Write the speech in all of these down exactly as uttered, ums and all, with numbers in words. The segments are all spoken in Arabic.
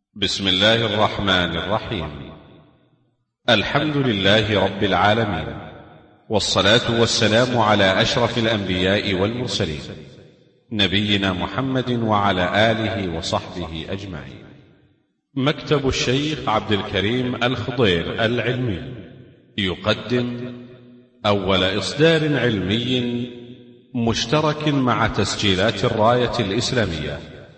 بسم الله الرحمن الرحيم. الحمد لله رب العالمين، والصلاة والسلام على أشرف الأنبياء والمرسلين، نبينا محمد وعلى آله وصحبه أجمعين. مكتب الشيخ عبد الكريم الخضير العلمي يقدم أول إصدار علمي مشترك مع تسجيلات الراية الإسلامية،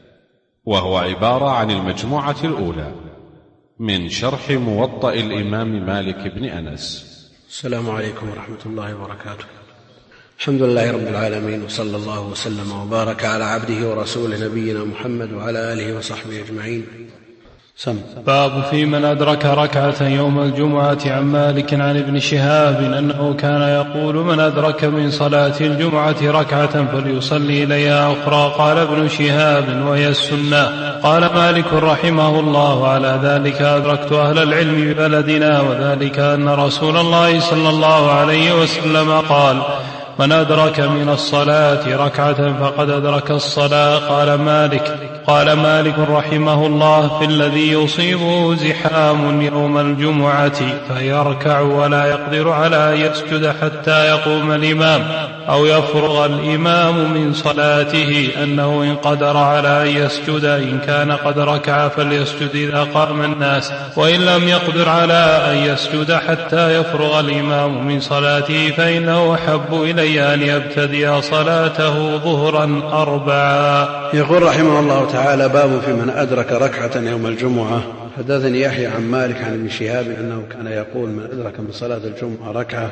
وهو عبارة عن المجموعة الأولى من شرح موطأ الإمام مالك بن أنس. السلام عليكم ورحمة الله وبركاته. الحمد لله رب العالمين، وصلى الله وسلم وبارك على عبده ورسوله نبينا محمد وعلى آله وصحبه أجمعين. سم. باب في من أدرك ركعة يوم الجمعة. عن مالك عن ابن شهاب أنه كان يقول: من أدرك من صلاة الجمعة ركعة فليصلي إليها أخرى. قال ابن شهاب: وهي السنة. قال مالك رحمه الله: على ذلك أدركت أهل العلم ببلدنا، وذلك أن رسول الله صلى الله عليه وسلم قال: من أدرك من الصلاة ركعة فقد أدرك الصلاة. قال مالك قال مالك رحمه الله: في الذي يصيبه زحام يوم الجمعة فيركع ولا يقدر على أن يسجد حتى يقوم الإمام أو يفرغ الإمام من صلاته، أنه إن قدر على أن يسجد إن كان قد ركع فليسجد إذا قام الناس، وإن لم يقدر على أن يسجد حتى يفرغ الإمام من صلاته فإنه أحب إلي أن يبتدئ صلاته ظهرا أربعا. يقول رحمه الله تعالى: باب في من أدرك ركعة يوم الجمعة. حدثني يحيى عن مالك عن ابن شهاب أنه كان يقول: من أدرك من صلاة الجمعة ركعة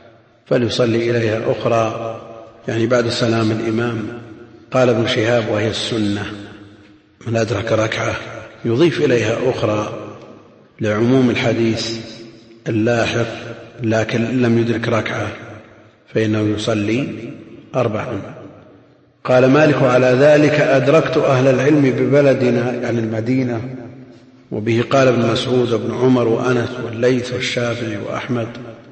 فليصلي إليها أخرى، يعني بعد سلام الإمام. قال ابن شهاب: وهي السنة. من أدرك ركعة يضيف إليها أخرى لعموم الحديث اللاحق، لكن لم يدرك ركعة فإنه يصلي أربعا. قال مالك: على ذلك أدركت أهل العلم ببلدنا، يعني المدينة. وبه قال ابن مسعود وابن عمر وأنس والليث والشافعي وأحمد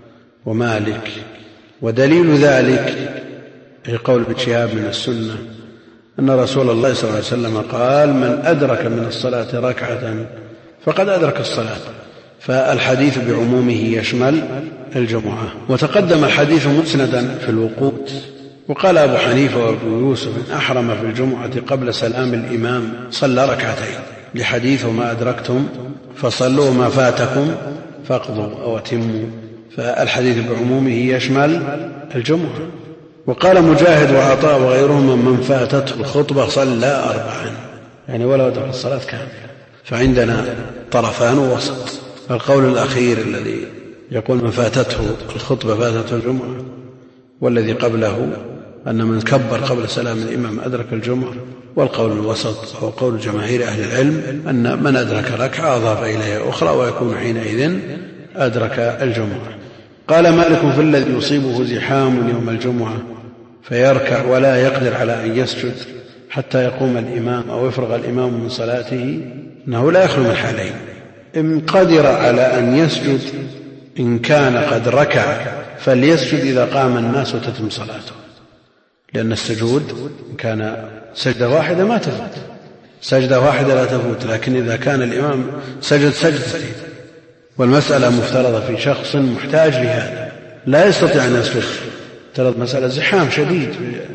ومالك. ودليل ذلك هي قول ابن شهاب من السنة أن رسول الله صلى الله عليه وسلم قال: من أدرك من الصلاة ركعة فقد أدرك الصلاة. فالحديث بعمومه يشمل الجمعة. وتقدم الحديث مسندا في الوقوت. وقال أبو حنيفة وأبو يوسف: إن أحرم في الجمعة قبل سلام الإمام صلى ركعتين، لحديث: ما أدركتم فصلوا ما فاتكم فاقضوا أو أتموا. فالحديث بعمومه يشمل الجمعة. وقال مجاهد وعطاء وغيرهما: من فاتته الخطبة صلى أربعا، يعني ولو أدرك الصلاة كاملة. فعندنا طرفان ووسط. القول الأخير الذي يقول من فاتته الخطبة فاتته الجمعة، والذي قبله أن من كبر قبل سلام الإمام أدرك الجمعة. والقول الوسط هو قول جماهير أهل العلم أن من أدرك ركعة أضاف إليها أخرى ويكون حينئذ أدرك الجمعة. قال مالك: في الذي يصيبه زحام يوم الجمعة فيركع ولا يقدر على أن يسجد حتى يقوم الإمام أو يفرغ الإمام من صلاته، أنه لا يخلو من حالين: إن قدر على أن يسجد إن كان قد ركع فليسجد إذا قام الناس وتتم صلاته، لأن السجود إن كان سجدة واحدة ما تفوت، سجدة واحدة لا تفوت، لكن إذا كان الإمام سجد سجدتين والمسألة مفترضة في شخص محتاج لهذا لا يستطيع أن يسجد، افترض مسألة زحام شديد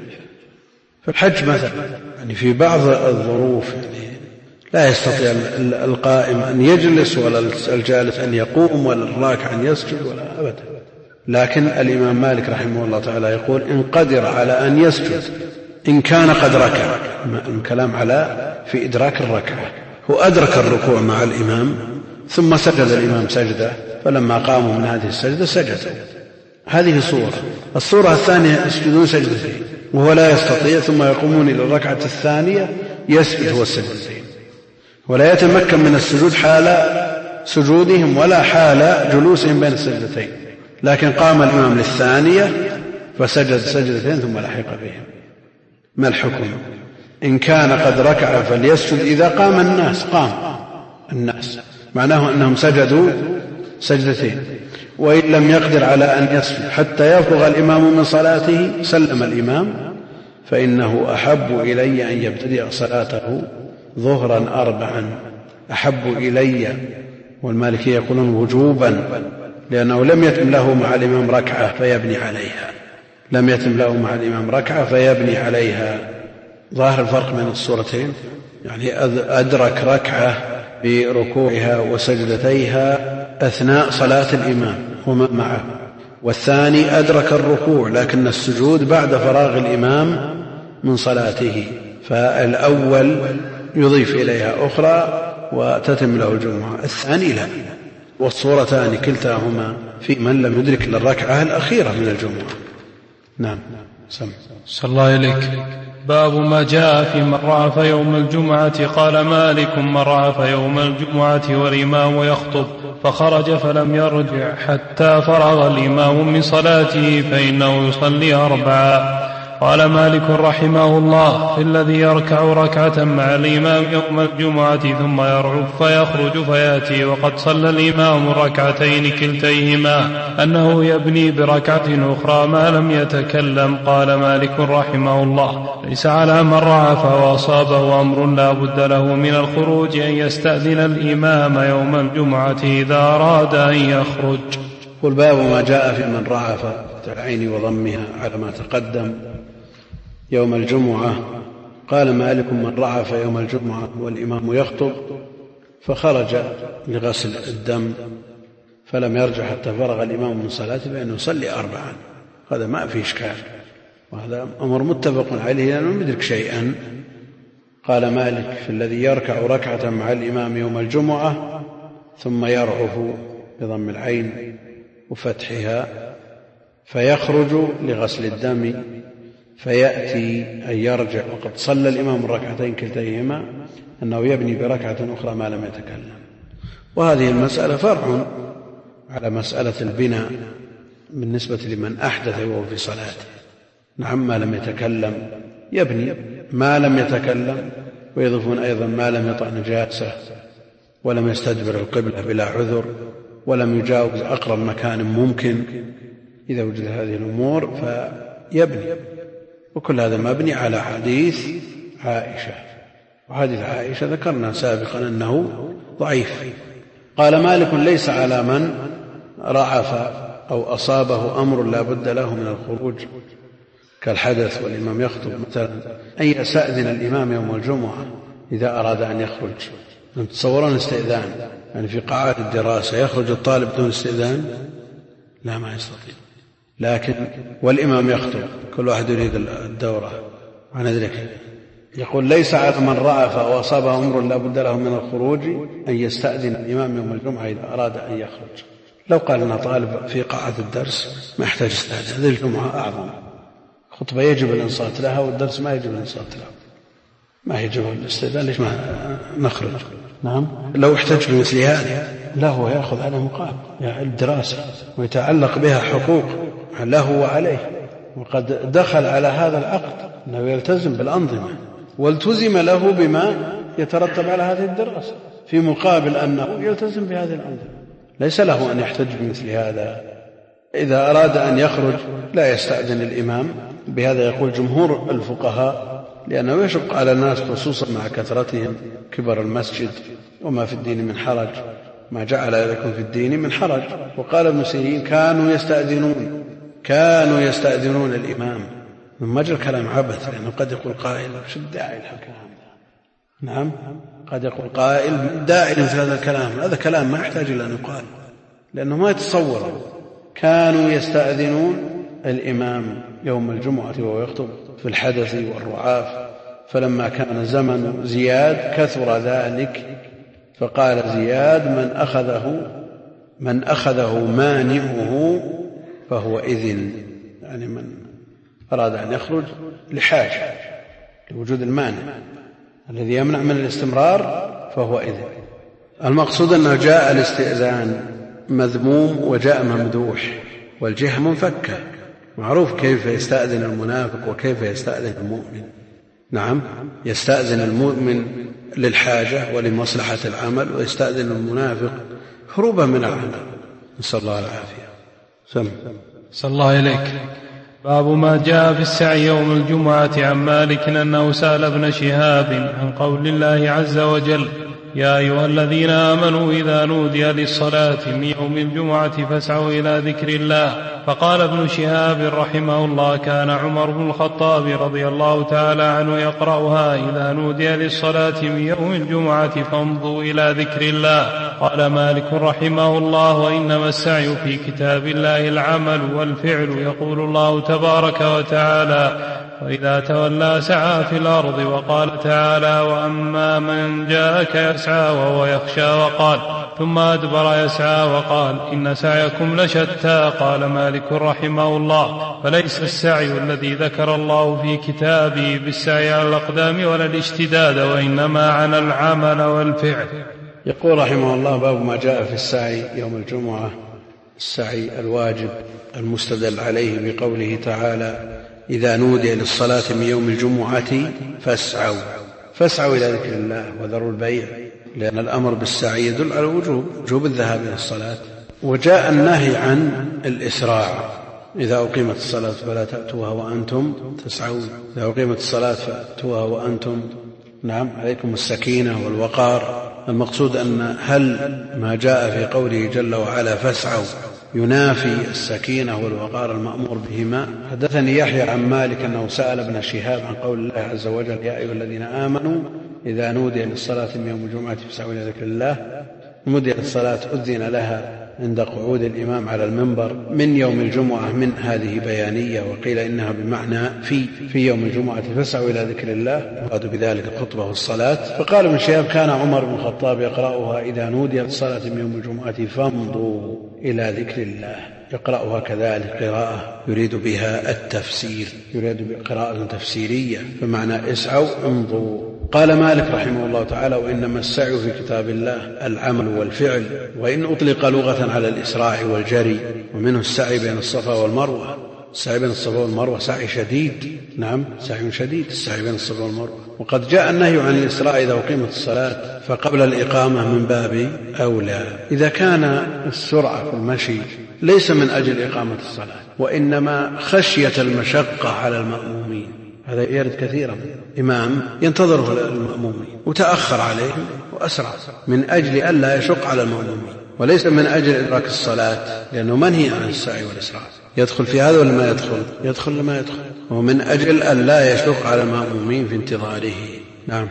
في الحج مثلا، يعني في بعض الظروف يعني لا يستطيع القائم أن يجلس ولا الجالس أن يقوم ولا الراكع أن يسجد ولا أبدا. لكن الإمام مالك رحمه الله تعالى يقول: إن قدر على أن يسجد إن كان قد ركع. الكلام على في إدراك الركعة. هو أدرك الركوع مع الإمام ثم سجد الإمام سجدة، فلما قاموا من هذه السجدة سجدوا. هذه صورة. الصورة الثانية يسجدون سجدتين وهو لا يستطيع، ثم يقومون إلى الركعة الثانية يسجد هو السجدتين، ولا يتمكن من السجود حال سجودهم ولا حال جلوسهم بين السجدتين، لكن قام الإمام للثانية فسجد سجدتين ثم لحق بهم. ما الحكم؟ إن كان قد ركع فليسجد إذا قام الناس، قام الناس معناه أنهم سجدوا سجدتين. وإن لم يقدر على أن يسجد حتى يفرغ الإمام من صلاته سلم الإمام، فإنه أحب إلي أن يبتدئ صلاته ظهرا أربعا، أحب إلي، والمالكية يقولون وجوبا، لأنه لم يتم له مع الإمام ركعة فيبني عليها، لم يتم له مع الإمام ركعة فيبني عليها. ظاهر الفرق بين الصورتين، يعني أدرك ركعة بركوعها وسجدتيها أثناء صلاة الإمام ومن معه، والثاني أدرك الركوع لكن السجود بعد فراغ الإمام من صلاته، فالأول يضيف إليها أخرى وتتم له الجمعة، الثاني لا. والصورتان كلتاهما في من لم يدرك للركعة الأخيرة من الجمعة. نعم. سم صلى الله إليك. باب ما جاء في من رعف يوم الجمعة. قال مالك: من رعف يوم الجمعة والإمام يخطب فخرج فلم يرجع حتى فرغ الإمام من صلاته فإنه يصلي أربعا. قال مالك رحمه الله: في الذي يركع ركعة مع الإمام يوم الجمعة ثم يرعف فيخرج فيأتي وقد صلى الإمام ركعتين كلتيهما أنه يبني بركعة أخرى ما لم يتكلم. قال مالك رحمه الله: ليس على من رعف وأصابه أمر لا بد له من الخروج أن يستأذن الإمام يوم الجمعة إذا أراد أن يخرج. قل باب ما جاء في من رعف العين وضمها على ما تقدم يوم الجمعة. قال مالك: من رعف يوم الجمعة والإمام يخطب فخرج لغسل الدم فلم يرجع حتى فرغ الإمام من صلاته فإنه يصلي أربعا. هذا ما في إشكال، وهذا أمر متفق عليه لأنه يدرك شيئا. قال مالك: في الذي يركع ركعة مع الإمام يوم الجمعة ثم يرعف بضم العين وفتحها فيخرج لغسل الدم فيأتي أن يرجع وقد صلى الإمام الركعتين كلتيهما أنه يبني بركعة أخرى ما لم يتكلم. وهذه المسألة فرع على مسألة البناء بالنسبة لمن أحدث وهو في صلاته. نعم، ما لم يتكلم يبني ما لم يتكلم، ويضيفون أيضا ما لم يطع نجاسة ولم يستدبر القبلة بلا عذر ولم يجاوز أقرب مكان ممكن. إذا وجد هذه الأمور فيبني، وكل هذا مبني على حديث عائشة، وحديث عائشة ذكرنا سابقا أنه ضعيف. قال مالك: ليس على من رعف أو أصابه أمر لا بد له من الخروج كالحدث والإمام يخطب مثلا أن يستأذن الإمام يوم الجمعة إذا أراد أن يخرج. تصورون استئذان يعني في قاعات الدراسة يخرج الطالب دون استئذان؟ لا، ما يستطيع. لكن والإمام يخطب كل واحد يريد الدورة عن ذلك. يقول: ليس على من رعف وأصابه أمر لا بد له من الخروج أن يستأذن الإمام يوم الجمعة إذا أراد أن يخرج. لو قال لنا طالب في قاعة الدرس ما يحتاج استئذان، هذه الجمعة أعظم، خطبة يجب الإنصات لها والدرس ما يجب الإنصات له، ما يجب الاستئذان، ليش ما نخرج؟ نعم، لو احتج بمثل هذا لا، هو يأخذ على مقابل الدراسة ويتعلق بها حقوق له وعليه، وقد دخل على هذا العقد أنه يلتزم بالأنظمة والتزم له بما يترتب على هذه الدراسة في مقابل أنه يلتزم بهذه الأنظمة. ليس له أن يحتج بمثل هذا. إذا أراد أن يخرج لا يستأذن الإمام، بهذا يقول جمهور الفقهاء، لأنه يشق على الناس خصوصا مع كثرتهم كبر المسجد وما في الدين من حرج، ما جعل لكم في الدين من حرج. وقال ابن سيرين: كانوا يستأذنون كانوا يستأذنون الإمام. من مجرى كلام عبث، لأنه قد يقول قائل: شو الداعي لهالكلام؟ نعم، قد يقول قائل: داعي في هذا الكلام، هذا كلام ما يحتاج إلى أن يقال، لأنه ما يتصور. كانوا يستأذنون الإمام يوم الجمعة وهو يخطب في الحدث والرعاف، فلما كان زمن زياد كثر ذلك، فقال زياد: من أخذه من أخذه مانعه فهو إذن، يعني من أراد أن يخرج لحاجة لوجود المانع الذي يمنع من الاستمرار فهو إذن. المقصود أنه جاء الاستئذان مذموم وجاء ممدوح، والجهة منفكة، معروف كيف يستأذن المنافق وكيف يستأذن المؤمن. نعم، يستأذن المؤمن للحاجة ولمصلحة العمل، ويستأذن المنافق هروبا من العمل، نسأل الله العافية. سم صلى الله إليك. باب ما جاء في السعي يوم الجمعة. عن مالك أنه سأل ابن شهاب عن قول الله عز وجل: يا أيها الذين آمنوا إذا نودي للصلاة من يوم الجمعة فاسعوا إلى ذكر الله. فقال ابن شهاب رحمه الله كان عمر بن الخطاب رضي الله تعالى عنه يقرأها إذا نودي للصلاة من يوم الجمعة فامضوا إلى ذكر الله. قال مالك رحمه الله وإنما السعي في كتاب الله العمل والفعل. يقول الله تبارك وتعالى وإذا تولى سعى في الأرض. وقال تعالى وأما من جاءك يسعى وهو يخشى وقال ثم أدبر يسعى وقال إن سعيكم لشتى. قال مالك رحمه الله فليس السعي الذي ذكر الله في كتابه بالسعي على الأقدام ولا الاشتداد وإنما على العمل والفعل. يقول رحمه الله باب ما جاء في السعي يوم الجمعة، السعي الواجب المستدل عليه بقوله تعالى إذا نودي للصلاة من يوم الجمعة فاسعوا فاسعوا إلى ذكر الله وذروا البيع، لأن الأمر بالسعي يدل على وجوب وجوب الذهاب إلى الصلاة. وجاء النهي عن الإسراع إذا أقيمت الصلاة فلا تأتوها وأنتم تسعون، إذا أقيمت الصلاة فأتوها وأنتم نعم عليكم السكينة والوقار. المقصود أن هل ما جاء في قوله جل وعلا فاسعوا ينافي السكينة والوقار المأمور بهما؟ حدثني يحيى عن مالك أنه سأل ابن شهاب عن قول الله عز وجل يا أيها الذين آمنوا إذا نودي للصلاة من يوم الجمعة فاسعوا إلى ذكر الله. نودي للصلاة أذن لها عند قعود الإمام على المنبر من يوم الجمعة، من هذه بيانية، وقيل إنها بمعنى في في يوم الجمعة فاسعوا إلى ذكر الله، مراد بذلك الخطبة والصلاة. فقال ابن شهاب كان عمر بن الخطاب يقرأها إذا نودي للصلاة من يوم الجمعة فامضوا إلى ذكر الله، يقرأها كذلك قراءة يريد بها التفسير، يريد قراءة تفسيرية بمعنى اسعوا امضوا. قال مالك رحمه الله تعالى وإنما السعي في كتاب الله العمل والفعل، وإن أطلق لغة على الإسراع والجري، ومنه السعي بين الصفا والمروة. السعي بين الصفا والمروة سعي شديد، نعم سعي شديد السعي بين الصفا والمروة. وقد جاء النهي عن الإسراع إذا أقيمت الصلاة فقبل الإقامة من باب أولى. إذا كان السرعة في المشي ليس من أجل إقامة الصلاة وإنما خشية المشقة على المأمومين، هذا يرد كثيرا، إمام ينتظره المأمومين وتأخر عليهم وأسرع من أجل ألا يشق على المأمومين، وليس من أجل إدراك الصلاة، لأنه منهي عن السعي والإسراع. يدخل في هذا ولا ما يدخل؟ يدخل لما يدخل، ومن أجل ألا يشق على المأمومين في انتظاره. نعم.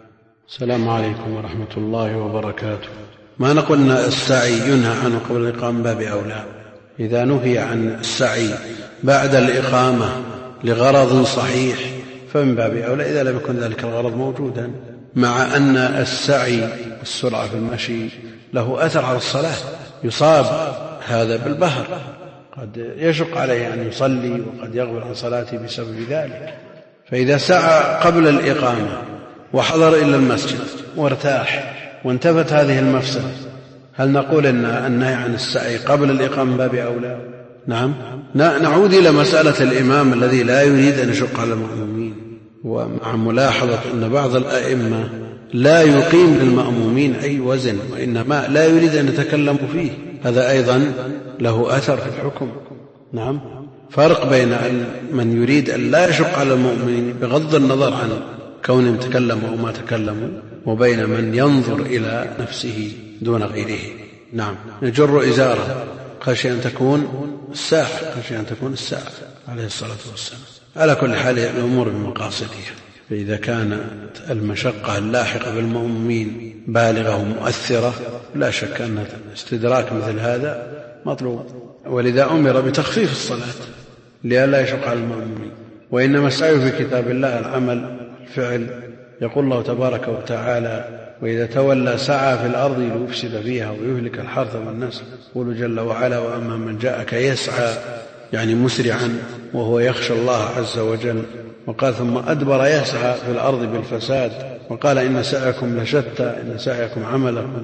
السلام عليكم ورحمة الله وبركاته. ما نقول أن السعي ينهى عنه قبل الإقامة باب أولى. إذا نهي عن السعي بعد الإقامة لغرض صحيح فمن باب أولى إذا لم يكن ذلك الغرض موجودا، مع أن السعي السرعة في المشي له أثر على الصلاة، يصاب هذا بالبهر، قد يشق عليه أن يصلي وقد يغفل عن صلاته بسبب ذلك. فإذا سعى قبل الإقامة وحضر إلى المسجد وارتاح وانتفت هذه المفسدة، هل نقول أن النهي عن السعي قبل الإقامة باب أولى؟ نعم. نعود إلى مسألة الإمام الذي لا يريد أن يشق على المأمومين، ومع ملاحظة أن بعض الأئمة لا يقيم للمأمومين أي وزن، وإنما لا يريد أن يتكلم فيه، هذا أيضا له أثر في الحكم. نعم. فرق بين من يريد أن لا يشق على المؤمنين بغض النظر عن كونهم تكلموا أو ما تكلموا، وبين من ينظر إلى نفسه دون غيره. نعم. يجر إزاره خشي أن تكون الساعة، خشي أن تكون الساعة عليه الصلاة والسلام. على كل حال الأمور بمقاصدها، فإذا كانت المشقة اللاحقة بالمؤمنين بالغة ومؤثرة لا شك أن استدراك مثل هذا مطلوب، ولذا أمر بتخفيف الصلاة لئلا يشق على المؤمنين. وإنما السعي في كتاب الله العمل الفعل. يقول الله تبارك وتعالى وإذا تولى سعى في الأرض ليفسد فيها ويهلك الحرث والنسل. يقول جل وعلا وأما من جاءك يسعى يعني مسرعا وهو يخشى الله عز وجل. وقال ثم أدبر يسعى في الأرض بالفساد. وقال إن سعيكم لشتى، إن سعيكم عملكم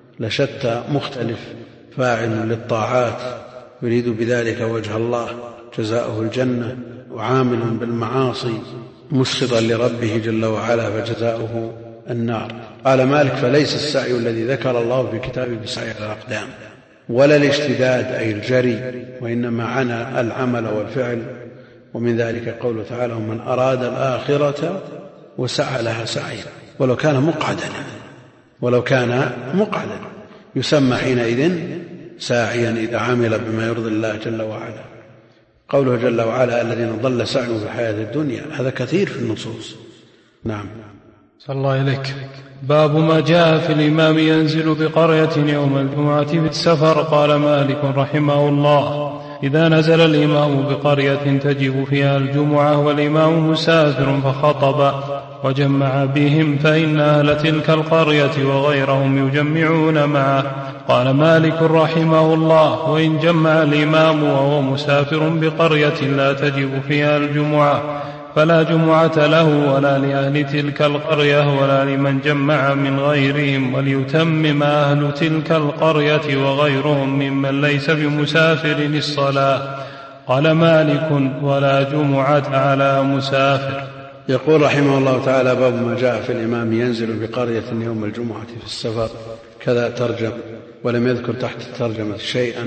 لشتى، مختلف، فاعل للطاعات يريد بذلك وجه الله جزاؤه الجنة، وعامل بالمعاصي مسخطا لربه جل وعلا فجزاؤه النار. قال مالك فليس السعي الذي ذكر الله في كتابه بسعي الأقدام ولا الاشتداد أي الجري، وإنما عنى العمل والفعل. ومن ذلك قوله تعالى ومن أراد الآخرة وسعى لها سعيا، ولو كان مقعدا ولو كان مقعدا، يسمى حينئذ ساعيا إذا عمل بما يرضي الله جل وعلا. قوله جل وعلا الذين ضل سعيهم في الحياة الدنيا، هذا كثير في النصوص. نعم. صلى الله إليك. باب ما جاء في الإمام ينزل بقرية يوم الجمعة في السفر. قال مالك رحمه الله: إذا نزل الإمام بقرية تجب فيها الجمعة والإمام مسافر فخطب وجمع بهم فإن أهل تلك القرية وغيرهم يجمعون معه. قال مالك رحمه الله: وإن جمع الإمام وهو مسافر بقرية لا تجب فيها الجمعة فلا جمعة له ولا لأهل تلك القرية ولا لمن جمع من غيرهم، وليتمم أهل تلك القرية وغيرهم ممن ليس بمسافر الصلاة. قال مالك: ولا جمعة على مسافر. يقول رحمه الله تعالى: باب ما جاء في الإمام ينزل بقرية يوم الجمعة في السفر. كذا ترجم، ولم يذكر تحت الترجمة شيئا،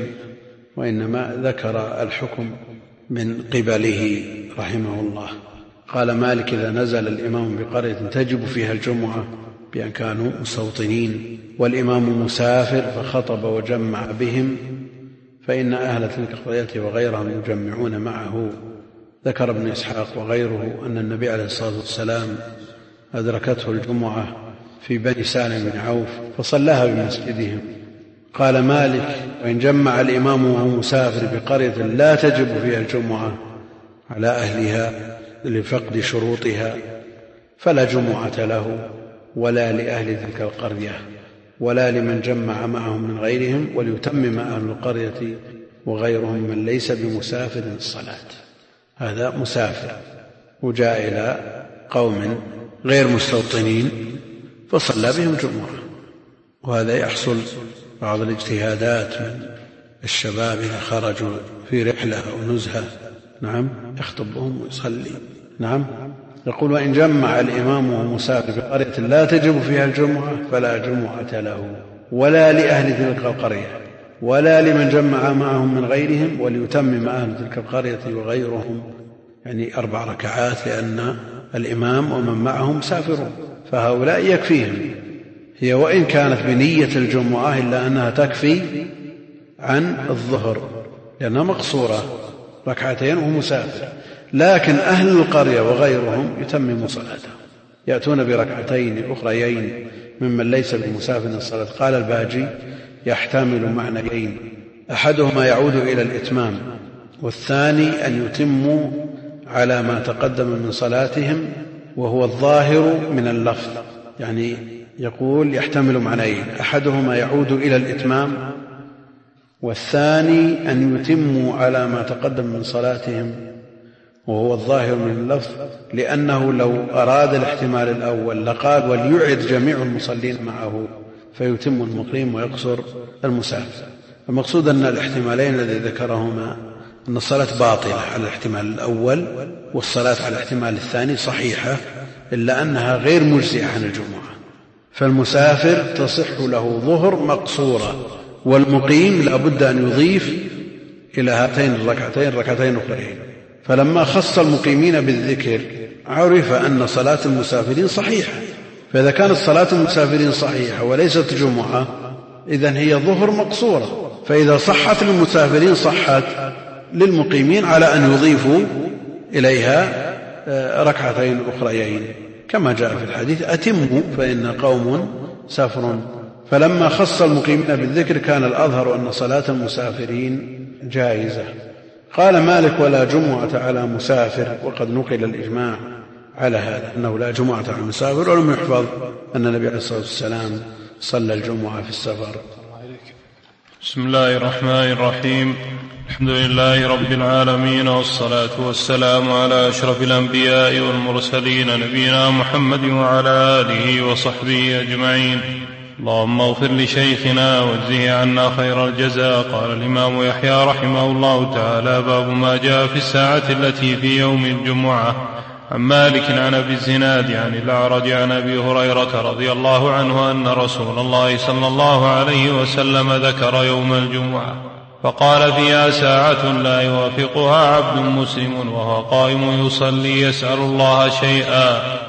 وإنما ذكر الحكم من قبله رحمه الله. قال مالك: إذا نزل الإمام بقرية تجب فيها الجمعة بأن كانوا مستوطنين والإمام مسافر فخطب وجمع بهم فإن أهل تلك القرية وغيرهم يجمعون معه. ذكر ابن إسحاق وغيره أن النبي عليه الصلاة والسلام أدركته الجمعة في بني سالم بن عوف فصلاها بمسجدهم. قال مالك: وإن جمع الإمام وهو مسافر بقرية لا تجب فيها الجمعة على أهلها لفقد شروطها فلا جمعة له ولا لأهل تلك القرية ولا لمن جمع معهم من غيرهم، وليتمم أهل القرية وغيرهم من ليس بمسافر الصلاة. هذا مسافر وجاء إلى قوم غير مستوطنين فصلى بهم جمعة، وهذا يحصل بعض الاجتهادات من الشباب إذا خرجوا في رحلة أو نزهة، نعم، يخطب بهم ويصلي. نعم. يقول: وإن جمع الإمام وهو مسافر بقرية لا تجب فيها الجمعة فلا جمعة له ولا لأهل تلك القرية ولا لمن جمع معهم من غيرهم، وليتمم أهل تلك القرية وغيرهم، يعني أربع ركعات، لأن الإمام ومن معه مسافرون فهؤلاء يكفيهم. هي وإن كانت بنية الجمعة إلا أنها تكفي عن الظهر لأنها مقصورة ركعتين وهو مسافر، لكن أهل القرية وغيرهم يتمموا صلاته، يأتون بركعتين أخريين ممن ليس بمسافر الصلاة. قال الباجي: يحتمل معنيين، أحدهما يعود إلى الإتمام، والثاني أن يتموا على ما تقدم من صلاتهم وهو الظاهر من اللفظ. يعني يقول يحتمل معنيين، أحدهما يعود إلى الإتمام، والثاني أن يتموا على ما تقدم من صلاتهم وهو الظاهر من اللفظ، لأنه لو أراد الاحتمال الأول لقال: وليعد جميع المصلين معه، فيتم المقيم ويقصر المسافر. المقصود أن الاحتمالين الذي ذكرهما أن الصلاة باطلة على الاحتمال الأول والصلاة على الاحتمال الثاني صحيحة، إلا أنها غير مجزئة عن الجمعة. فالمسافر تصح له ظهر مقصورة، والمقيم لا بد أن يضيف إلى هاتين الركعتين ركعتين أخرين. فلما خص المقيمين بالذكر عرف أن صلاة المسافرين صحيحة، فإذا كانت صلاة المسافرين صحيحة وليست جمعة إذن هي ظهر مقصورة، فإذا صحت للمسافرين صحت للمقيمين على أن يضيفوا إليها ركعتين أخريين، كما جاء في الحديث: أتموا فإن قوم سافر. فلما خص المقيمين بالذكر كان الأظهر أن صلاة المسافرين جائزة. قال مالك: ولا جمعة على مسافر. وقد نقل الإجماع على هذا أنه لا جمعة على المسافر، ولم يحفظ أن النبي عليه الصلاة والسلام صلى الجمعة في السفر. بسم الله الرحمن الرحيم. الحمد لله رب العالمين، والصلاة والسلام على أشرف الأنبياء والمرسلين نبينا محمد وعلى آله وصحبه أجمعين. اللهم اغفر لشيخنا واجزه عنا خير الجزاء. قال الإمام يحيى رحمه الله تعالى: باب ما جاء في الساعة التي في يوم الجمعة. عن مالك عن أبي الزناد عن الأعرج عن أبي هريرة رضي الله عنه أن رسول الله صلى الله عليه وسلم ذكر يوم الجمعة فقال: فيها ساعة لا يوافقها عبد مسلم وهو قائم يصلي يسأل الله شيئا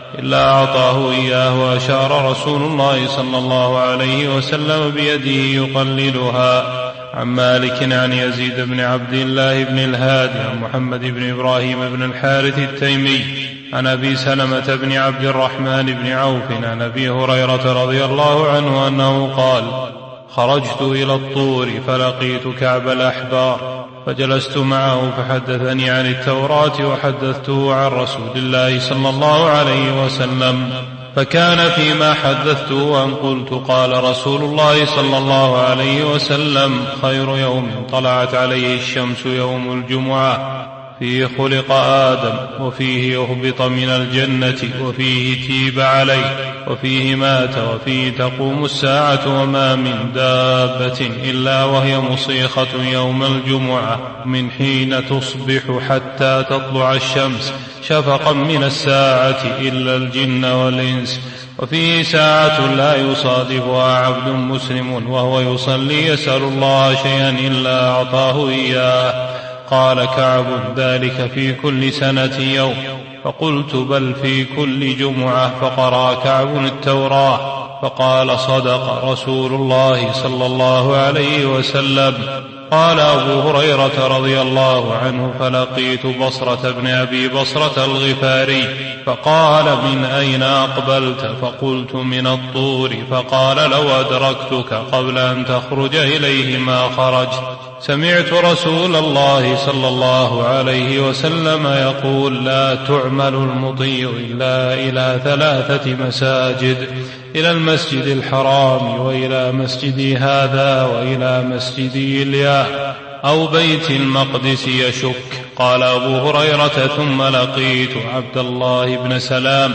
إلا أعطاه إياه. وأشار رسول الله صلى الله عليه وسلم بيده يقللها. عن مالك عن يزيد بن عبد الله بن الهادي عن محمد بن إبراهيم بن الحارث التيمي عن أبي سلمة بن عبد الرحمن بن عوف عن أبي هريرة رضي الله عنه أنه قال: خرجت إلى الطور فلقيت كعب الأحبار فجلست معه فحدثني عن التوراة وحدثته عن رسول الله صلى الله عليه وسلم، فكان فيما حدثته أن قلت: قال رسول الله صلى الله عليه وسلم: خير يوم طلعت عليه الشمس يوم الجمعة، فيه خلق آدم، وفيه أهبط من الجنة، وفيه تيب عليه، وفيه مات، وفيه تقوم الساعة، وما من دابة إلا وهي مصيخة يوم الجمعة من حين تصبح حتى تطلع الشمس شفقا من الساعة إلا الجن والإنس، وفيه ساعة لا يصادفها عبد مسلم وهو يصلي يسأل الله شيئا إلا أعطاه إياه. قال كعب: ذلك في كل سنة يوم. فقلت: بل في كل جمعة. فقرأ كعب التوراة فقال: صدق رسول الله صلى الله عليه وسلم. قال أبو هريرة رضي الله عنه: فلقيت بصرة بن أبي بصرة الغفاري فقال: من أين أقبلت؟ فقلت: من الطور. فقال: لو أدركتك قبل أن تخرج إليه ما خرجت. سمعت رسول الله صلى الله عليه وسلم يقول: لا تعمل المطيع إلا إلى ثلاثة مساجد: إلى المسجد الحرام، وإلى مسجدي هذا، وإلى مسجدي الياء، أو بيت المقدس يشك. قال أبو هريرة: ثم لقيت عبد الله بن سلام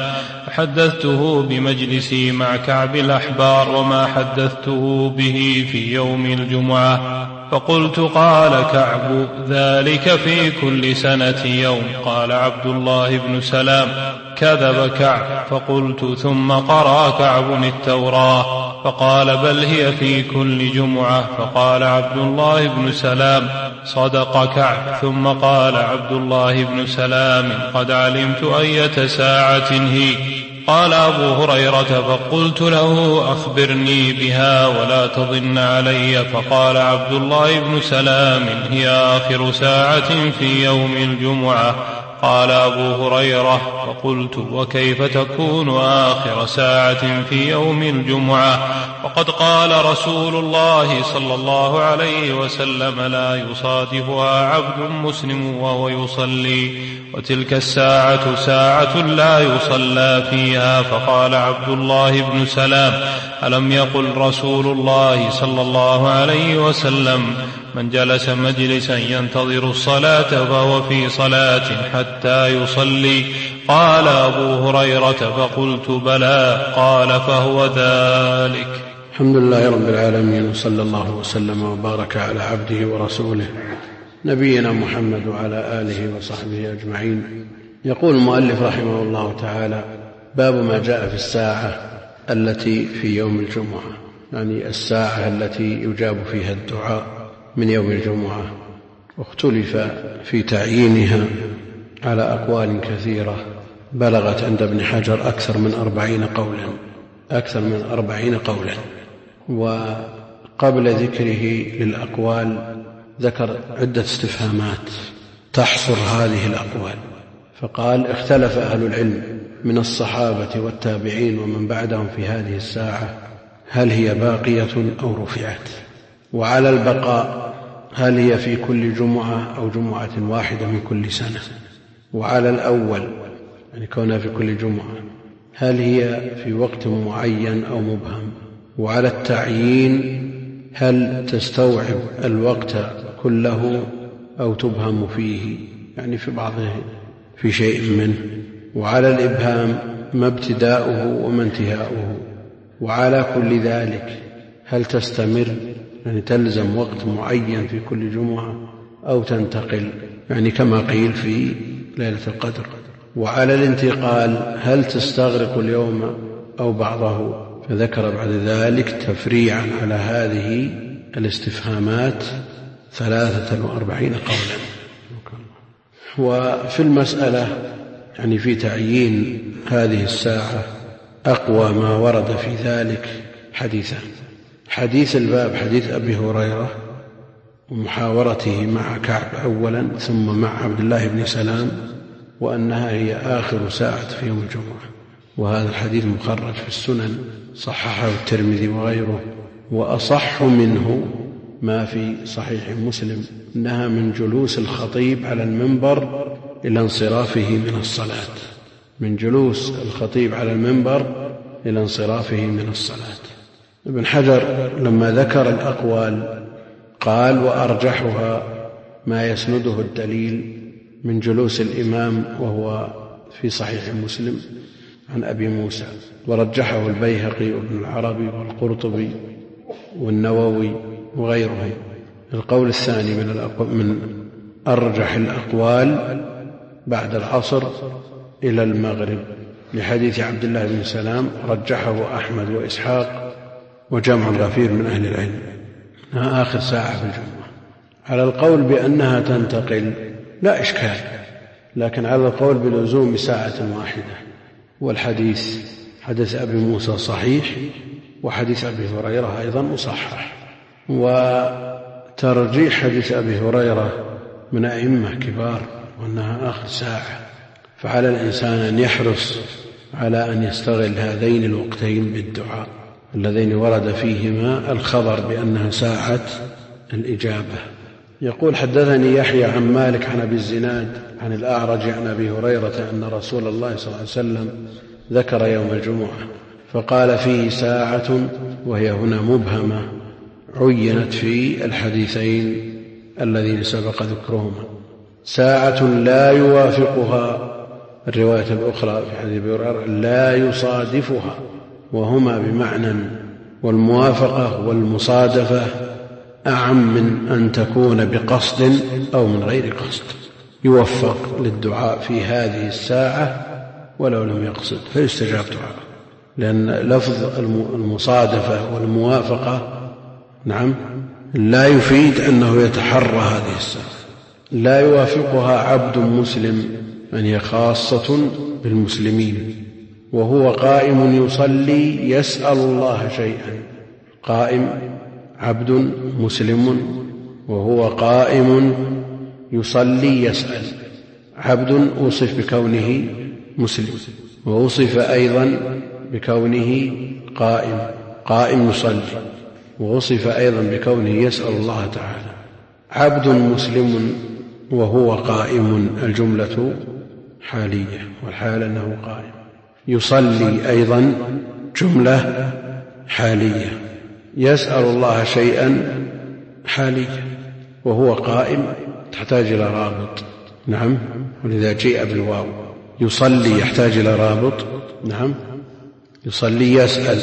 فحدثته بمجلسي مع كعب الأحبار وما حدثته به في يوم الجمعة. فقلت: قال كعب: ذلك في كل سنة يوم. قال عبد الله بن سلام: كذب كعب. فقلت: ثم قرأ كعب التوراة فقال: بل هي في كل جمعة. فقال عبد الله بن سلام: صدق كعب. ثم قال عبد الله بن سلام: قد علمت أية ساعة هي. قال أبو هريرة: فقلت له: أخبرني بها ولا تضن علي. فقال عبد الله بن سلام: هي آخر ساعة في يوم الجمعة. قال أبو هريرة: فقلت: وكيف تكون آخر ساعة في يوم الجمعة وقد قال رسول الله صلى الله عليه وسلم: لا يصادفها عبد مسلم وهو يصلي، وتلك الساعة ساعة لا يصلى فيها. فقال عبد الله بن سلام: ألم يقل رسول الله صلى الله عليه وسلم: من جلس مجلسا ينتظر الصلاة فهو في صلاة حتى يصلي؟ قال أبو هريرة: فقلت: بلى. قال: فهو ذلك. الحمد لله رب العالمين، وصلى الله وسلم وبارك على عبده ورسوله نبينا محمد وعلى آله وصحبه أجمعين. يقول المؤلف رحمه الله تعالى: باب ما جاء في الساعة التي في يوم الجمعة، يعني الساعة التي يجاب فيها الدعاء من يوم الجمعة. واختلف في تعيينها على أقوال كثيرة بلغت عند ابن حجر أكثر من أربعين قولا أكثر من أربعين قولا. وقبل ذكره للأقوال ذكر عدة استفهامات تحصر هذه الأقوال، فقال: اختلف أهل العلم من الصحابة والتابعين ومن بعدهم في هذه الساعة هل هي باقية أو رفعت، وعلى البقاء هل هي في كل جمعة أو جمعة واحدة من كل سنة، وعلى الأول يعني كونها في كل جمعة هل هي في وقت معين أو مبهم، وعلى التعيين هل تستوعب الوقت كله أو تبهم فيه، يعني في بعضه في شيء منه، وعلى الإبهام ما ابتداؤه وما انتهاؤه، وعلى كل ذلك هل تستمر يعني تلزم وقت معين في كل جمعة أو تنتقل يعني كما قيل في ليلة القدر، وعلى الانتقال هل تستغرق اليوم أو بعضه. فذكر بعد ذلك تفريعا على هذه الاستفهامات ثلاثة وأربعين قولا. وفي المسألة يعني في تعيين هذه الساعة أقوى ما ورد في ذلك حديثان: حديث الباب حديث أبي هريرة ومحاورته مع كعب أولا ثم مع عبد الله بن سلام، وأنها هي آخر ساعة في يوم الجمعة، وهذا الحديث مخرج في السنن صححه الترمذي وغيره. وأصح منه ما في صحيح مسلم أنها من جلوس الخطيب على المنبر إلى انصرافه من الصلاة، من جلوس الخطيب على المنبر إلى انصرافه من الصلاة. ابن حجر لما ذكر الأقوال قال: وأرجحها ما يسنده الدليل من جلوس الإمام، وهو في صحيح مسلم عن أبي موسى، ورجحه البيهقي وابن العربي والقرطبي والنووي وغيرهم. القول الثاني من, من أرجح الأقوال بعد العصر إلى المغرب لحديث عبد الله بن سلام، رجحه أحمد وإسحاق وجمع غفير من أهل العلم، آخر ساعة في الجمعة. على القول بأنها تنتقل لا إشكال، لكن على القول بلزوم ساعة واحدة. والحديث حديث أبي موسى صحيح، وحديث أبي هريرة أيضا مصحح. وترجيح حديث أبي هريرة من أئمة كبار وأنها آخر ساعة، فعلى الإنسان أن يحرص على أن يستغل هذين الوقتين بالدعاء اللذين ورد فيهما الخبر بأنها ساعة الإجابة. يقول: حدثني يحيى عن مالك عن أبي الزناد عن الأعرج عن أبي هريرة أن رسول الله صلى الله عليه وسلم ذكر يوم الجمعة فقال فيه ساعة، وهي هنا مبهمة عينت في الحديثين الذين سبق ذكرهما. ساعة لا يوافقها، الرواية الأخرى في حديث أبي هريرة لا يصادفها، وهما بمعنى، والموافقة والمصادفة أعم من أن تكون بقصد أو من غير قصد. يوفق للدعاء في هذه الساعة ولو لم يقصد فيستجاب دعاء، لأن لفظ المصادفة والموافقة نعم لا يفيد أنه يتحرى هذه الساعة. لا يوافقها عبد مسلم، من هي خاصة بالمسلمين، وهو قائم يصلي يسأل الله شيئا. قائم عبد مسلم وهو قائم يصلي يسأل. عبد وصف بكونه مسلم، ووصف أيضا بكونه قائم قائم يصلي، ووصف أيضا بكونه يسأل الله تعالى. عبد مسلم وهو قائم، الجملة حالية، والحال أنه قائم. يصلي أيضا جملة حالية. يسأل الله شيئا حالية، وهو قائم تحتاج إلى رابط، نعم، ولذا جاء بالواو. يصلي يحتاج إلى رابط، نعم. يصلي يسأل،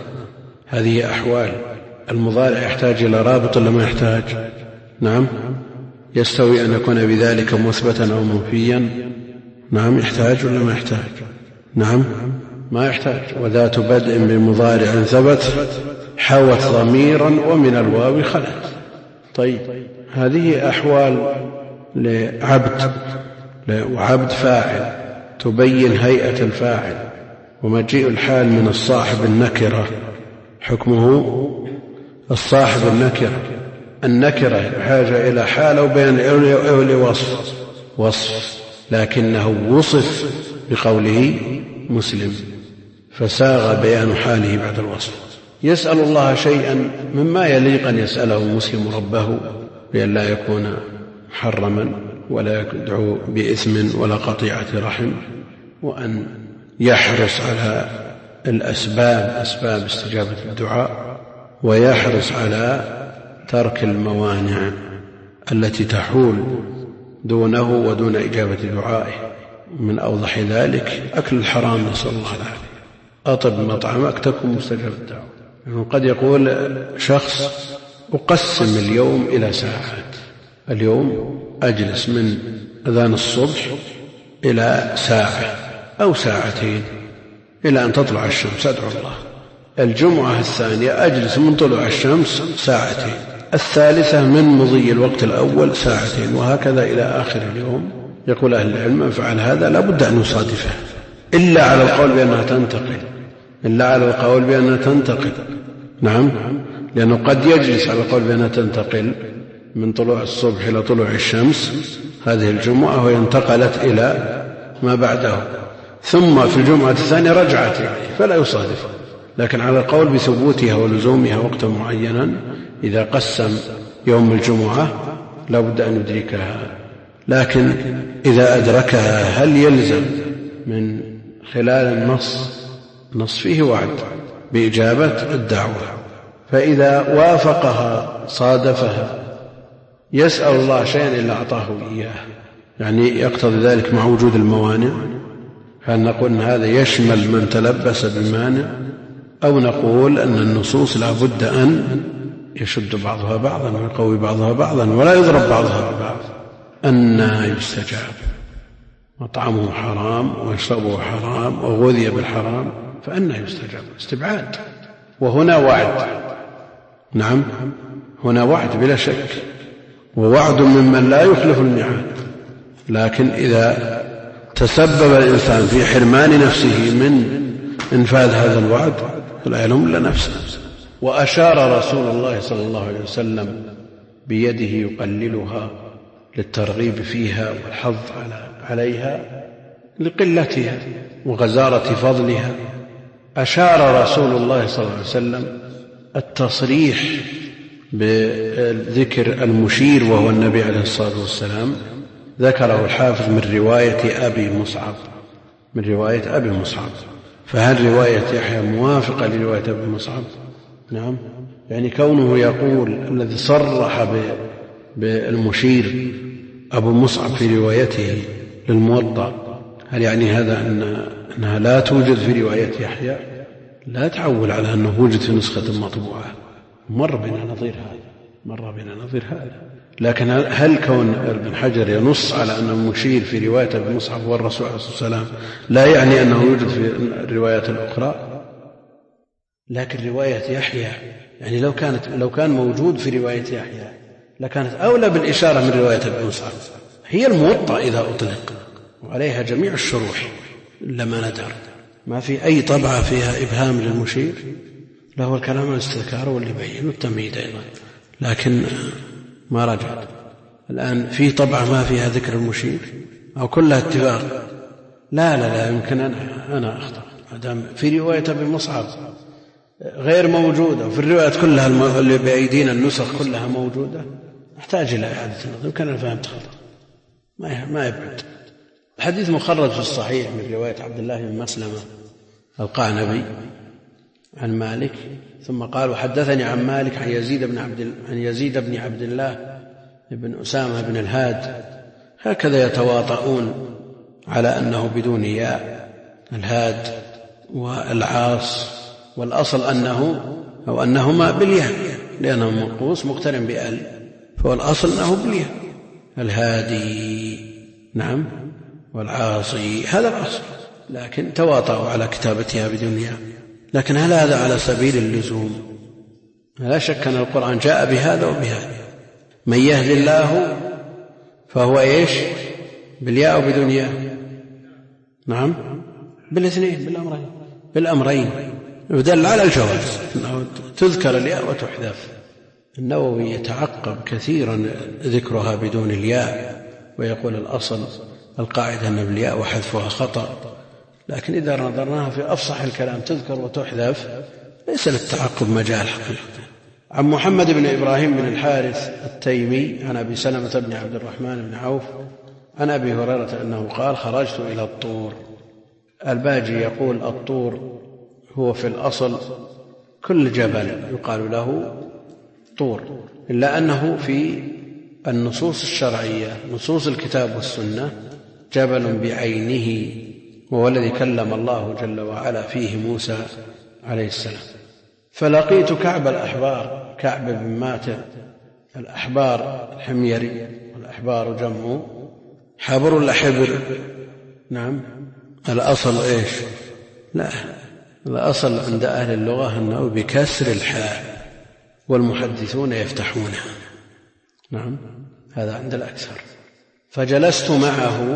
هذه أحوال. المضارع يحتاج إلى رابط ولا ما يحتاج؟ نعم. يستوي أن يكون بذلك مثبتا أو منفيا، نعم. يحتاج ولا ما يحتاج؟ نعم ما يحتاج. وذات بدء بمضارع ثبت حوت ضميرا ومن الواو خلت. طيب، هذه أحوال لعبد، وعبد فاعل تبين هيئة الفاعل. ومجيء الحال من الصاحب النكرة حكمه الصاحب النكرة. النكرة بحاجة إلى حال أو بيان أو لوصف، وصف، لكنه وصف بقوله مسلم فساغ بيان حاله بعد الوصف. يسأل الله شيئا مما يليق أن يسأله مسلم ربه، بأن لا يكون محرما ولا يدعو بإثم ولا قطيعة رحم، وأن يحرص على الأسباب، أسباب استجابة الدعاء، ويحرص على ترك الموانع التي تحول دونه ودون إجابة دعائه. من أوضح ذلك أكل الحرام، نسأل الله العافية. أطب مطعمك تكن مستجاب الدعوة. يعني قد يقول شخص أقسم اليوم إلى ساعات، اليوم أجلس من أذان الصبح إلى ساعة أو ساعتين إلى أن تطلع الشمس أدعو الله. الجمعة الثانية أجلس من طلوع الشمس ساعتين، الثالثة من مضي الوقت الأول ساعتين، وهكذا إلى آخر اليوم يقول أهل العلم من فعل هذا لا بد أن يصادفه، إلا على القول بأنها تنتقل إلا على القول بأنها تنتقل نعم، لأنه قد يجلس على القول بأنها تنتقل من طلوع الصبح إلى طلوع الشمس هذه الجمعة وهي انتقلت إلى ما بعده، ثم في الجمعة الثانية رجعت إليه فلا يصادف. لكن على القول بثبوتها ولزومها وقتا معينا إذا قسم يوم الجمعة لا بد أن يدركها. لكن إذا أدركها هل يلزم من خلال النص نص فيه وعد بإجابة الدعوة، فإذا وافقها صادفها يسأل الله شيئا إلا أعطاه إياه، يعني يقتضي ذلك مع وجود الموانع. هل نقول أن هذا يشمل من تلبس بمانع، أو نقول أن النصوص لا بد أن يشد بعضها بعضا ويقوي بعضها بعضا ولا يضرب بعضها ببعض؟ أن يستجاب مطعمه حرام ويشربه حرام وغذي بالحرام فأنه يستجاب استبعاد. وهنا وعد، نعم هنا وعد بلا شك، ووعد ممن لا يخلف الميعاد. لكن إذا تسبب الإنسان في حرمان نفسه من إنفاذ هذا الوعد فلا يلوم إلا نفسه. وأشار رسول الله صلى الله عليه وسلم بيده يقللها للترغيب فيها والحظ عليها لقلتها وغزارة فضلها. أشار رسول الله صلى الله عليه وسلم التصريح بذكر المشير وهو النبي عليه الصلاة والسلام ذكره الحافظ من رواية أبي مصعب من رواية أبي مصعب فهل رواية يحيى موافقة لرواية أبي مصعب؟ نعم، يعني كونه يقول الذي صرح بالمشير أبو مصعب في روايته للموطأ، هل يعني هذا أن أنها لا توجد في رواية يحيى؟ لا تعول على أنه وجد في نسخة مطبوعة، مر بنا نظير هذا مر بنا نظير هذا. لكن هل كون ابن حجر ينص على أنه مشير في رواية ابن مصعب والرسول عليه الصلاة والسلام لا يعني أنه يوجد في الروايات الأخرى؟ لكن رواية يحيى يعني لو كانت لو كان موجود في رواية يحيى لكانت أولى بالإشارة من رواية ابن مصعب، هي الموطأ إذا أطلق وعليها جميع الشروح لما ندر، ما في أي طبعة فيها إبهام للمشير، له الكلام عن الاستذكار واللي يبين والتمهيد أيضا، لكن ما رجعت. الآن في طبعة ما فيها ذكر المشير أو كلها اتفاق؟ لا لا لا يمكن أنا, أنا أخطأ. مادام في رواية ابن مصعب غير موجودة وفي الروايات كلها اللي بأيدينا النسخ كلها موجودة نحتاج إلى إعادة النظر. يمكن أنا فهمت خطأ، ما يبعد. الحديث مخرج في الصحيح من رواية عبد الله بن مسلمة القعنبي عن مالك ثم قال وحدثني عن مالك عن يزيد بن عبد عن يزيد بن عبد الله بن أسامة بن الهاد. هكذا يتواطؤون على أنه بدون ياء الهاد والعاص، والأصل أنه أو أنهما بالياء لأنه منقوص مقترن بأل، فهو الأصل أنه بالياء الهادي نعم والعاصي هذا الأصل، لكن تواطؤوا على كتابتها بدون ياء. لكن هل هذا على سبيل اللزوم؟ لا شك أن القرآن جاء بهذا وبهذا. من يهد الله فهو إيش؟ بالياء أو بدون ياء؟ نعم بالاثنين بالأمرين بالأمرين يدل على الجواز أنه تذكر الياء وتحذف. النووي يتعقب كثيرا ذكرها بدون الياء ويقول الأصل القاعدة أن بالياء وحذفها خطأ، لكن إذا نظرناها في أفصح الكلام تذكر وتحذف ليس للتعقب مجال حقيقة. عن محمد بن إبراهيم بن الحارث التيمي عن أبي سلمة بن عبد الرحمن بن عوف عن أبي هريرة أنه قال خرجت إلى الطور. الباجي يقول الطور هو في الأصل كل جبل يقال له طور، إلا أنه في النصوص الشرعية نصوص الكتاب والسنة جبل بعينه، وهو الذي كلم الله جل وعلا فيه موسى عليه السلام. فلقيت كعب الأحبار، كعب بن ماتع الأحبار الحميري، والأحبار جمع حبر ولا حبر؟ نعم الأصل إيش؟ لا الأصل عند أهل اللغة أنه بكسر الحاء والمحدثون يفتحونها، نعم هذا عند الأكثر. فجلست معه.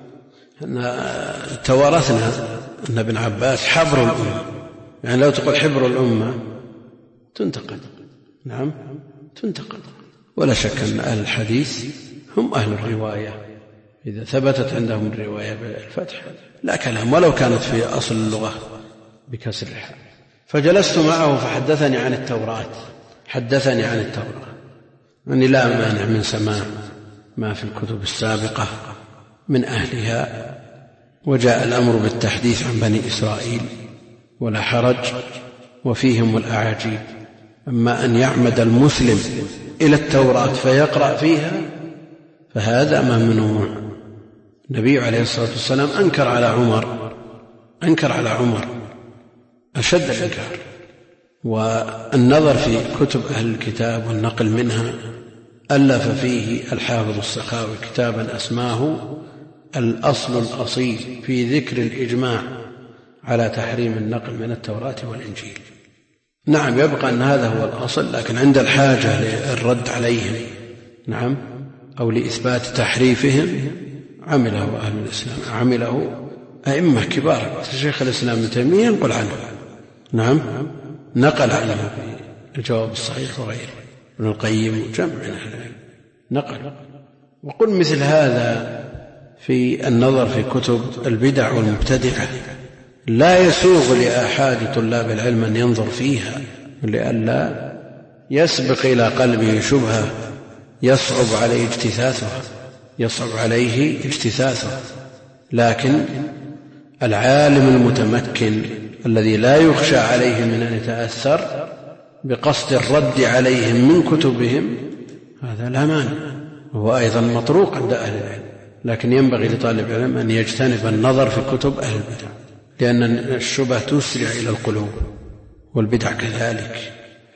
توارثنا أن ابن عباس حبر الأمة، يعني لو تقول حبر الأمة تنتقد، نعم تنتقد، ولا شك أن أهل الحديث هم أهل الرواية إذا ثبتت عندهم الرواية بالفتح لا كلام، ولو كانت في أصل اللغة بكسر الحاء. فجلست معه فحدثني عن التوراة، حدثني عن التوراة أني لا مانع من سماع ما في الكتب السابقة من أهلها، وجاء الأمر بالتحديث عن بني إسرائيل ولا حرج، وفيهم الأعاجيب. أما أن يعمد المسلم إلى التوراة فيقرأ فيها فهذا ممنوع. النبي عليه الصلاة والسلام أنكر على عمر أنكر على عمر أشد الإنكار. والنظر في كتب أهل الكتاب والنقل منها ألف فيه الحافظ السخاوي كتابا أسماه الأصل الأصيل في ذكر الإجماع على تحريم النقل من التوراة والإنجيل. نعم يبقى أن هذا هو الأصل، لكن عند الحاجة للرد عليهم نعم أو لإثبات تحريفهم عمله أهل الإسلام، عمله أئمة كبار. شيخ الإسلام ابن تيمية ينقل عنه، نعم نقل عنه في الجواب الصحيح وغيره، ابن القيم وجمع من أهل العلم نقل. وقل مثل هذا في النظر في كتب البدع والمبتدعة لا يسوغ لأحد طلاب العلم أن ينظر فيها لئلا يسبق إلى قلبه شبهة يصعب عليه اجتثاثها يصعب عليه اجتثاثها لكن العالم المتمكن الذي لا يخشى عليه من أن يتأثر بقصد الرد عليهم من كتبهم هذا لا مانع، وهو أيضا مطروق عند أهل العلم. لكن ينبغي لطالب العلم أن يجتنب النظر في كتب أهل البدع، لأن الشبهة تسرع إلى القلوب والبدع كذلك.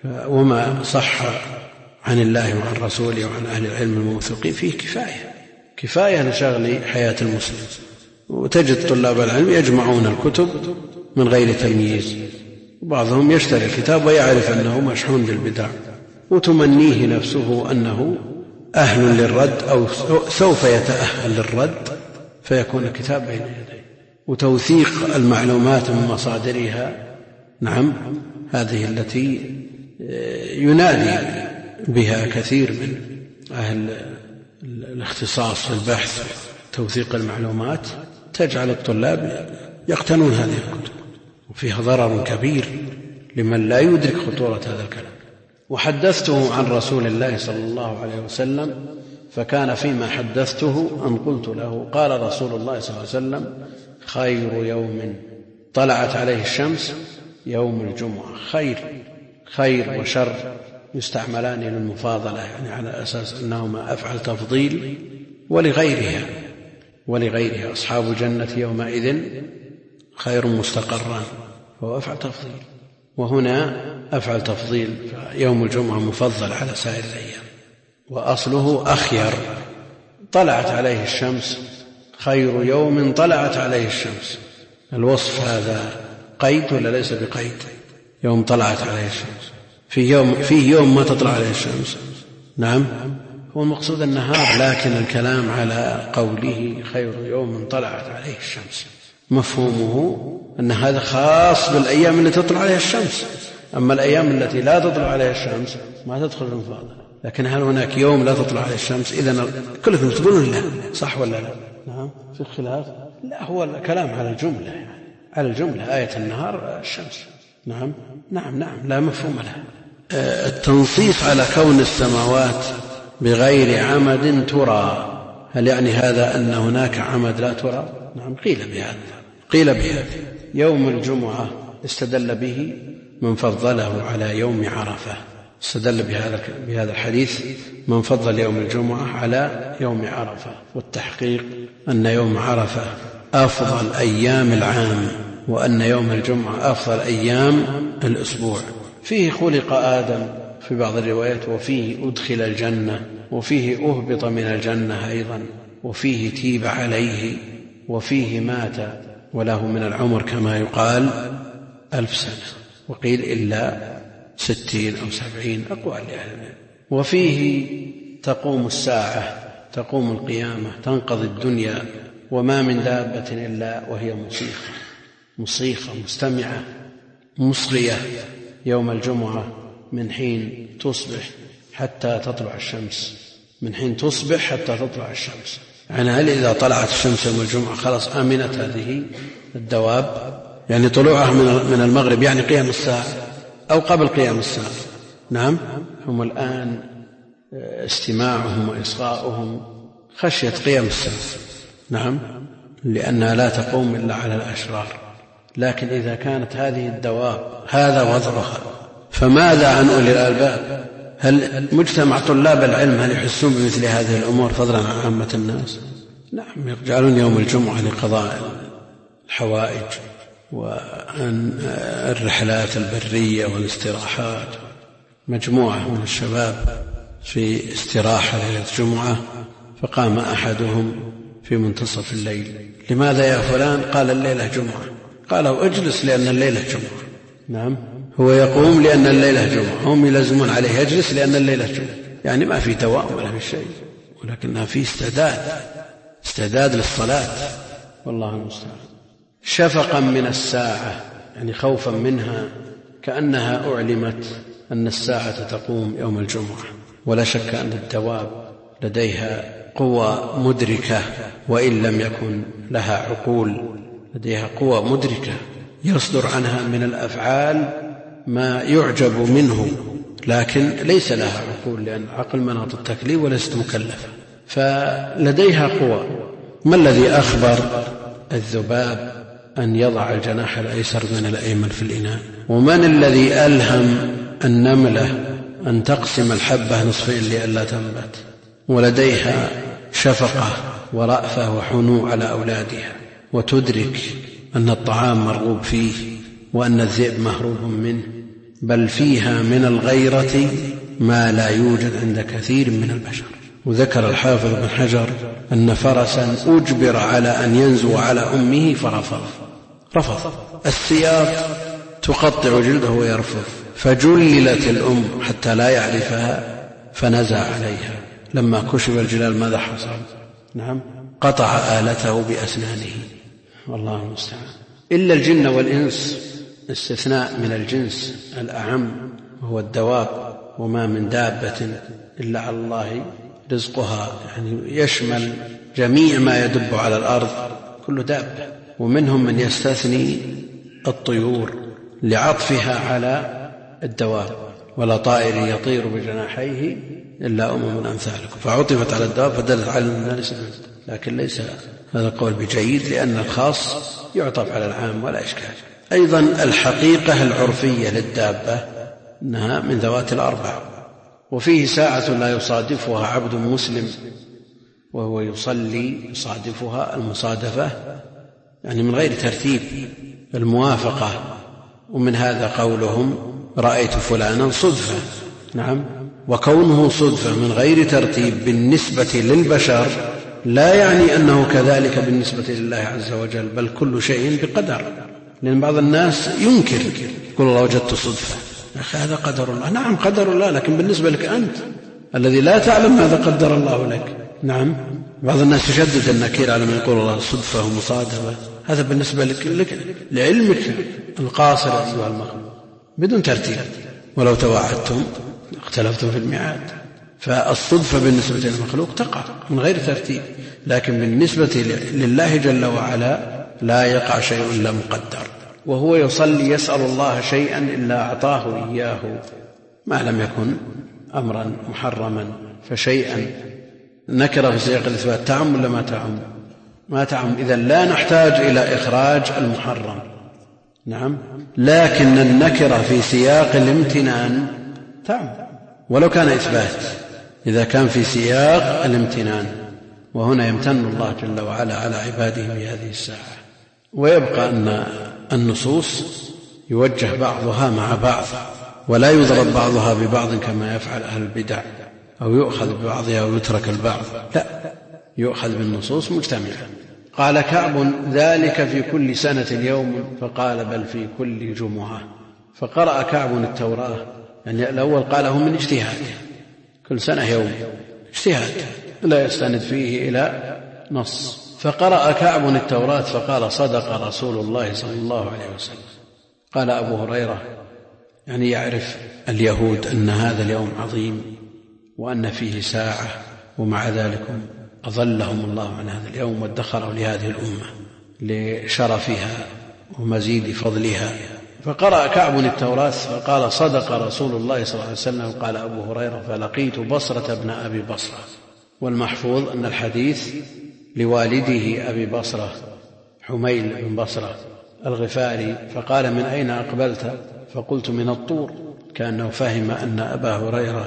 وما صح عن الله وعن رسوله وعن أهل العلم الموثوقين فيه كفاية كفاية لشغل حياة المسلم. وتجد طلاب العلم يجمعون الكتب من غير تمييز، وبعضهم يشتري الكتاب ويعرف أنه مشحون بالبدع وتمنيه نفسه أنه أهل للرد أو سوف يتأهل للرد، فيكون الكتاب بين يديه. وتوثيق المعلومات من مصادرها نعم هذه التي ينادي بها كثير من أهل الاختصاص في البحث، توثيق المعلومات تجعل الطلاب يقتنون هذه الكتب، وفيها ضرر كبير لمن لا يدرك خطورة هذا الكلام. وحدثته عن رسول الله صلى الله عليه وسلم، فكان فيما حدثته أن قلت له قال رسول الله صلى الله عليه وسلم خير يوم طلعت عليه الشمس يوم الجمعة. خير خير وشر يستعملان للمفاضلة، يعني على أساس أنهما أفعل تفضيل ولغيرها ولغيرها أصحاب جنة يومئذ خير مستقرا، فهو أفعل تفضيل. وهنا أفعل تفضيل، يوم الجمعة مفضل على سائر الأيام، وأصله أخير. طلعت عليه الشمس خير يوم طلعت عليه الشمس، الوصف هذا قيد ولا ليس بقيد؟ يوم طلعت عليه الشمس، في يوم, فيه يوم ما تطلع عليه الشمس، نعم هو المقصود النهار، لكن الكلام على قوله خير يوم طلعت عليه الشمس مفهومه أن هذا خاص بالأيام التي تطلع عليها الشمس، أما الأيام التي لا تطلع عليها الشمس ما تدخل في المفاضلة. لكن هل هناك يوم لا تطلع عليه الشمس؟ إذن كلكم تقولون لا، صح ولا لا؟ نعم في خلاف. لا، هو الكلام على الجملة، يعني على الجملة آية النهار الشمس. نعم نعم نعم لا مفهوم لها. التنصيص على كون السماوات بغير عمد ترى، هل يعني هذا أن هناك عمد لا ترى؟ نعم قيل بهذا قيل بهذا يوم الجمعة استدل به من فضله على يوم عرفة، استدل بهذا بهذا الحديث من فضل يوم الجمعة على يوم عرفة. والتحقيق أن يوم عرفة أفضل أيام العام، وأن يوم الجمعة أفضل أيام الأسبوع. فيه خلق آدم في بعض الروايات، وفيه أدخل الجنة، وفيه أهبط من الجنة أيضا، وفيه تيب عليه، وفيه مات وله من العمر كما يقال ألف سنة، وقيل إلا ستين أو سبعين أقوال لأهل العلم. وفيه تقوم الساعة تقوم القيامة تنقضي الدنيا وما من دابة إلا وهي مصيخة مصيخة مستمعة مصغية يوم الجمعة من حين تصبح حتى تطلع الشمس من حين تصبح حتى تطلع الشمس. يعني هل إذا طلعت الشمس يوم الجمعة خلاص آمنت هذه الدواب؟ يعني طلوعها من المغرب يعني قيام الساعة أو قبل قيام الساعة. نعم هم الآن استماعهم وإصغاؤهم خشية قيام الساعة. نعم لأنها لا تقوم إلا على الأشرار. لكن إذا كانت هذه الدواب هذا وضعها فماذا عن أولي الألباب؟ هل مجتمع طلاب العلم هل يحسون بمثل هذه الأمور فضلا عن عامة الناس؟ نعم يجعلون يوم الجمعة لقضاء الحوائج وعن الرحلات البرية والاستراحات. مجموعة من الشباب في استراحة ليلة الجمعة فقام أحدهم في منتصف الليل: لماذا يا فلان؟ قال: الليلة جمعة. قالوا: اجلس لأن الليلة جمعة. نعم هو يقوم لأن الليلة جمعة، هم يلزمون عليه يجلس لأن الليلة جمعة. يعني ما في دوام ولا في شيء، ولكنها في استعداد استعداد للصلاة والله المستعان. شفقا من الساعة يعني خوفا منها، كأنها أعلمت أن الساعة تقوم يوم الجمعة. ولا شك أن الدواب لديها قوى مدركة وإن لم يكن لها عقول، لديها قوى مدركة يصدر عنها من الأفعال ما يعجب منه، لكن ليس لها عقول لأن عقل مناط التكليف وليست مكلفة، فلديها قوى. ما الذي أخبر الذباب أن يضع الجناح الأيسر من الأيمن في الإناء؟ ومن الذي ألهم النملة أن تقسم الحبة نصفين لئلا تنبت؟ ولديها شفقة ورأفة وحنو على أولادها، وتدرك أن الطعام مرغوب فيه وأن الذئب مهروب منه، بل فيها من الغيرة ما لا يوجد عند كثير من البشر. وذكر الحافظ بن حجر أن فرسا أجبر على أن ينزو على أمه فرفض رفض السياط تقطع جلده ويرفض، فجللت الأم حتى لا يعرفها فنزع عليها. لما كشف الجلال ماذا حصل؟ نعم قطع آلته بأسنانه والله المستعان. إلا الجن والإنس، استثناء من الجنس الأعم وهو الدواب، وما من دابة إلا على الله رزقها، يعني يشمل جميع ما يدب على الأرض كل دابة. ومنهم من يستثني الطيور لعطفها على الدواب: ولا طائر يطير بجناحيه إلا أمم أمثالكم، فعطفت على الدواب فدلت على الناس. لكن ليس هذا القول بجيد، لأن الخاص يعطف على العام ولا إشكال. أيضا الحقيقة العرفية للدابة أنها من ذوات الأربع، وفيه ساعة لا يصادفها عبد مسلم وهو يصلي يصادفها المصادفة يعني من غير ترتيب، الموافقة. ومن هذا قولهم: رأيت فلانا صدفة. نعم وكونه صدفة من غير ترتيب بالنسبة للبشر لا يعني أنه كذلك بالنسبة لله عز وجل، بل كل شيء بقدر. لأن بعض الناس ينكر يقول: الله وجدت صدفة. يا أخي هذا قدر الله. نعم قدر الله، لكن بالنسبة لك أنت الذي لا تعلم ماذا قدر الله لك. نعم بعض الناس يشدد النكير على من يقول الله صدفة ومصادفة، هذا بالنسبة لك, لك لعلمك القاصر أيها المخلوق بدون ترتيب. ولو توعدتم اختلفتم في الميعاد. فالصدفة بالنسبة للمخلوق تقع من غير ترتيب، لكن بالنسبة لله جل وعلا لا يقع شيء إلا مقدر. وهو يصلي يسأل الله شيئا إلا أعطاه إياه ما لم يكن أمرا محرما. فشيئا نكر في سياق الإثبات تعم ولا ما تعم؟ ما تعم. إذن لا نحتاج إلى إخراج المحرم. نعم لكن النكرة في سياق الامتنان تعم ولو كان إثبات، إذا كان في سياق الامتنان. وهنا يمتن الله جل وعلا على عباده في هذه الساعة. ويبقى أن النصوص يوجه بعضها مع بعض، ولا يضرب بعضها ببعض كما يفعل أهل البدع، أو يؤخذ ببعضها ويترك البعض. لا، يؤخذ بالنصوص مجتمعة. قال كعب: ذلك في كل سنة يوم، فقال: بل في كل جمعة. فقرأ كعب التوراة، يعني الأول قاله من اجتهاد، كل سنة يوم اجتهاد، لا يستند فيه إلى نص. فقرأ كعب التوراة فقال صدق رسول الله صلى الله عليه وسلم. قال أبو هريرة يعني يعرف اليهود أن هذا اليوم عظيم وأن فيه ساعة، ومع ذلك أظلهم الله عن هذا اليوم وادخروا لهذه الأمة لشرفها ومزيد فضلها. فقرأ كعب التوراة فقال صدق رسول الله صلى الله عليه وسلم. قال أبو هريرة فلقيت بصرة ابن أبي بصرة. والمحفوظ أن الحديث لوالده أبي بصرة حميل بن بصرة الغفاري. فقال من أين أقبلت؟ فقلت من الطور، كأنه فهم أن أبا هريرة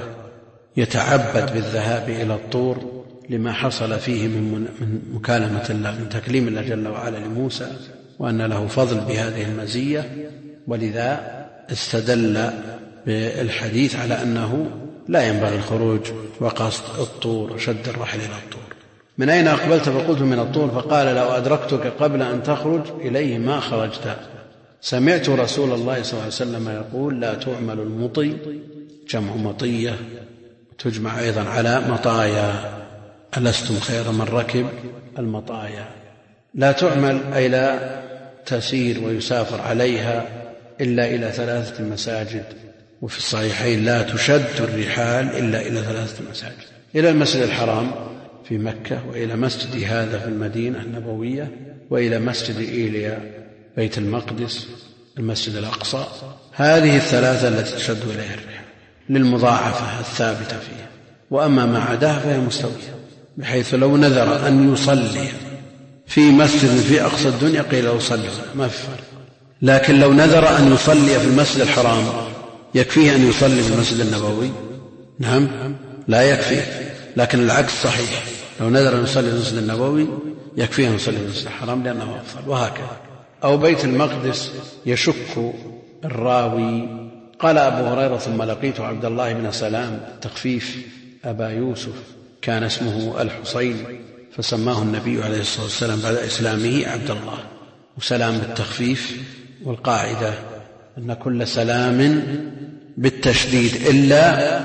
يتعبد بالذهاب إلى الطور لما حصل فيه من مكالمة الله، من تكليم الله جل وعلا لموسى، وأن له فضل بهذه المزية، ولذا استدل بالحديث على أنه لا ينبغي الخروج وقصد الطور وشد الرحل إلى الطور. من أين أقبلت؟ فقلت من الطور. فقال لو أدركتك قبل أن تخرج إليه ما خرجت. سمعت رسول الله صلى الله عليه وسلم يقول لا تعمل المطي، جمع مطية، تجمع أيضا على مطايا، ألستم خير من ركب المطايا. لا تعمل أي لا تسير ويسافر عليها إلا إلى ثلاثة مساجد، وفي الصحيحين لا تشد الرحال إلا إلى ثلاثة مساجد: إلى المسجد الحرام في مكة، وإلى مسجد هذا في المدينة النبوية، وإلى مسجد إيليا بيت المقدس، المسجد الأقصى. هذه الثلاثة التي تشد إليها الرحال للمضاعفة الثابتة فيها. وأما ما عداها فهي مستوية، بحيث لو نذر أن يصلي في مسجد في أقصى الدنيا قيل له صلي ما في فرق. لكن لو نذر أن يصلي في المسجد الحرام يكفيه أن يصلي في المسجد النبوي؟ نعم لا يكفيه. لكن العكس صحيح، لو نذر أن يصلي في المسجد النبوي يكفيه أن يصلي في المسجد الحرام لأنه أفضل، وهكذا. أو بيت المقدس يشك الراوي. قال أبو هريرة ثم لقيت عبد الله بن سلام تخفيف أبا يوسف، كان اسمه الحسين، فسماه النبي عليه الصلاة والسلام بعد إسلامه عبد الله، وسلام بالتخفيف. والقاعدة أن كل سلام بالتشديد إلا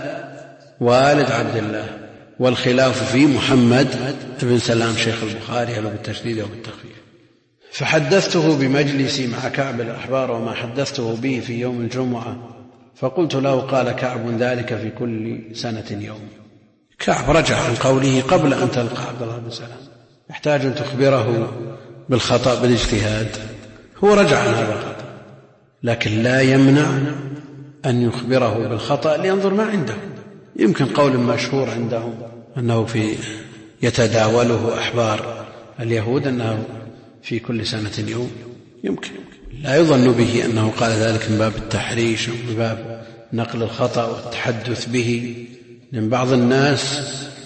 والد عبد الله، والخلاف في محمد بن سلام شيخ البخاري هل بالتشديد أو بالتخفيف. فحدثته بمجلسي مع كعب الأحبار وما حدثته به في يوم الجمعة، فقلت له قال كعب ذلك في كل سنة يوم. كعب رجع عن قوله قبل أن تلقى عبد الله بن سلام، يحتاج أن تخبره بالخطأ بالاجتهاد، هو رجع عن هذا الخطأ، لكن لا يمنع أن يخبره بالخطأ لينظر ما عنده. يمكن قول مشهور عندهم أنه في يتداوله أحبار اليهود أنه في كل سنة يوم، يمكن لا يظن به أنه قال ذلك من باب التحريش ومن باب نقل الخطأ والتحدث به، لأن بعض الناس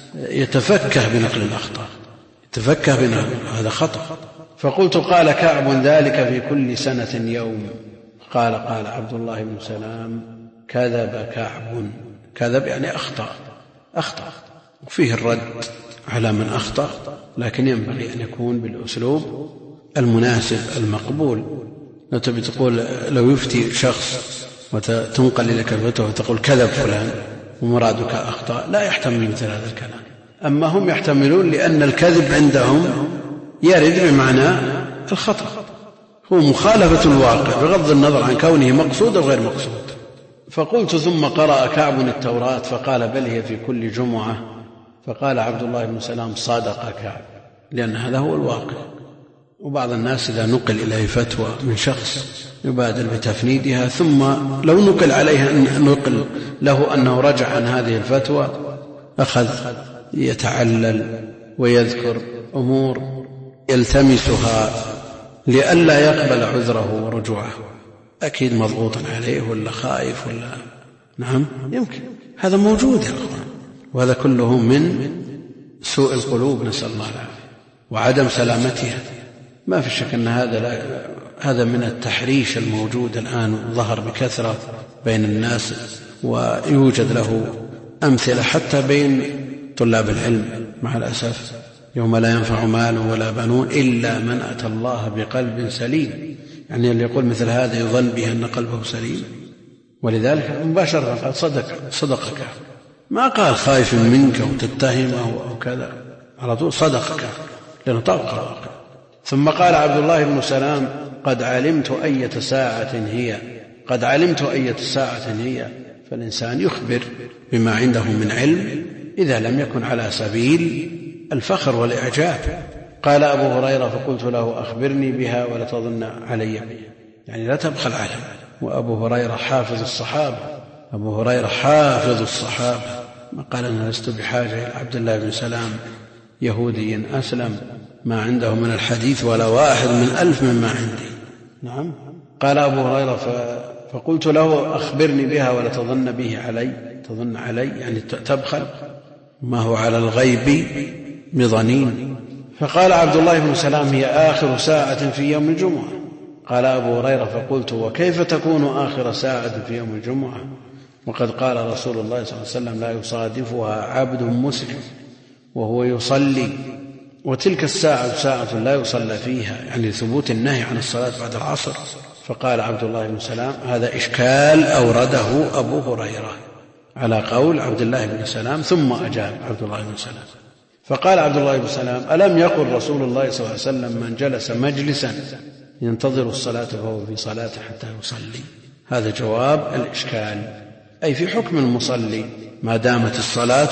يتفكه بنقل الأخطاء، يتفكه بنقل هذا خطأ. فقلت قال كعب ذلك في كل سنة يوم. قال قال عبد الله بن سلام كذب كعب. كذب يعني أخطأ، أخطأ وفيه الرد على من أخطأ، لكن ينبغي أن يكون بالأسلوب المناسب المقبول. لو تبي تقول لو يفتي شخص وتنقل إليك الفتوى وتقول كذب فلان ومرادك أخطأ، لا يحتمل مثل هذا الكلام. أما هم يحتملون لأن الكذب عندهم يرد بمعنى الخطأ، هو مخالفة الواقع بغض النظر عن كونه مقصود أو غير مقصود. فقلت ثم قرأ كعب التوراة فقال بل هي في كل جمعة. فقال عبد الله بن سلام صادق كعب، لأن هذا هو الواقع. وبعض الناس إذا نقل إليه فتوى من شخص يبادر بتفنيدها، ثم لو نقل عليه أن نقل له أنه رجع عن هذه الفتوى أخذ يتعلل ويذكر أمور يلتمسها لئلا يقبل عذره ورجوعه، أكيد مضغوطا عليه ولا خائف ولا نعم يمكن، هذا موجود يا أخوان، وهذا كله من سوء القلوب نسأل الله العافية وعدم سلامتها. ما في شك أن هذا لا هذا من التحريش الموجود الآن ظهر بكثرة بين الناس، ويوجد له أمثلة حتى بين طلاب العلم مع الأسف، يوم لا ينفع مال ولا بنون إلا من أتى الله بقلب سليم. يعني اللي يقول مثل هذا يظن به أن قلبه سليم، ولذلك مباشرة قال صدق صدقك، ما قال خايف منك أو تتهمه أو كذا، على طول صدقك لأنه طلق. ثم قال عبد الله بن سلام قد علمت أية ساعة هي قد علمت أية ساعة هي فالإنسان يخبر بما عنده من علم إذا لم يكن على سبيل الفخر والإعجاب. قال أبو هريرة فقلت له أخبرني بها ولا تظن علي بها، يعني لا تبخل عليه. وأبو هريرة حافظ الصحابة أبو هريرة حافظ الصحابة ما قال أنا لست بحاجة إلى عبد الله بن سلام يهودي أسلم ما عنده من الحديث ولا واحد من ألف مما عندي. نعم. قال أبو هريرة فقلت له أخبرني بها ولا تظن به علي تظن علي يعني تبخل، ما هو على الغيب بضنين. فقال عبد الله بن سلام هي آخر ساعة في يوم الجمعة. قال أبو هريرة فقلت وكيف تكون آخر ساعة في يوم الجمعة وقد قال رسول الله صلى الله عليه وسلم لا يصادفها عبد مسلم وهو يصلي، وتلك الساعة ساعة لا يصلى فيها، يعني ثبوت النهي عن الصلاة بعد العصر. فقال عبد الله بن سلام هذا إشكال أورده أبو هريرة على قول عبد الله بن سلام، ثم أجاب عبد الله بن سلام فقال عبد الله بن سلام ألم يقل رسول الله صلى الله عليه وسلم من جلس مجلسا ينتظر الصلاة فهو في صلاة حتى يصلي؟ هذا جواب الإشكال، أي في حكم المصلي ما دامت الصلاة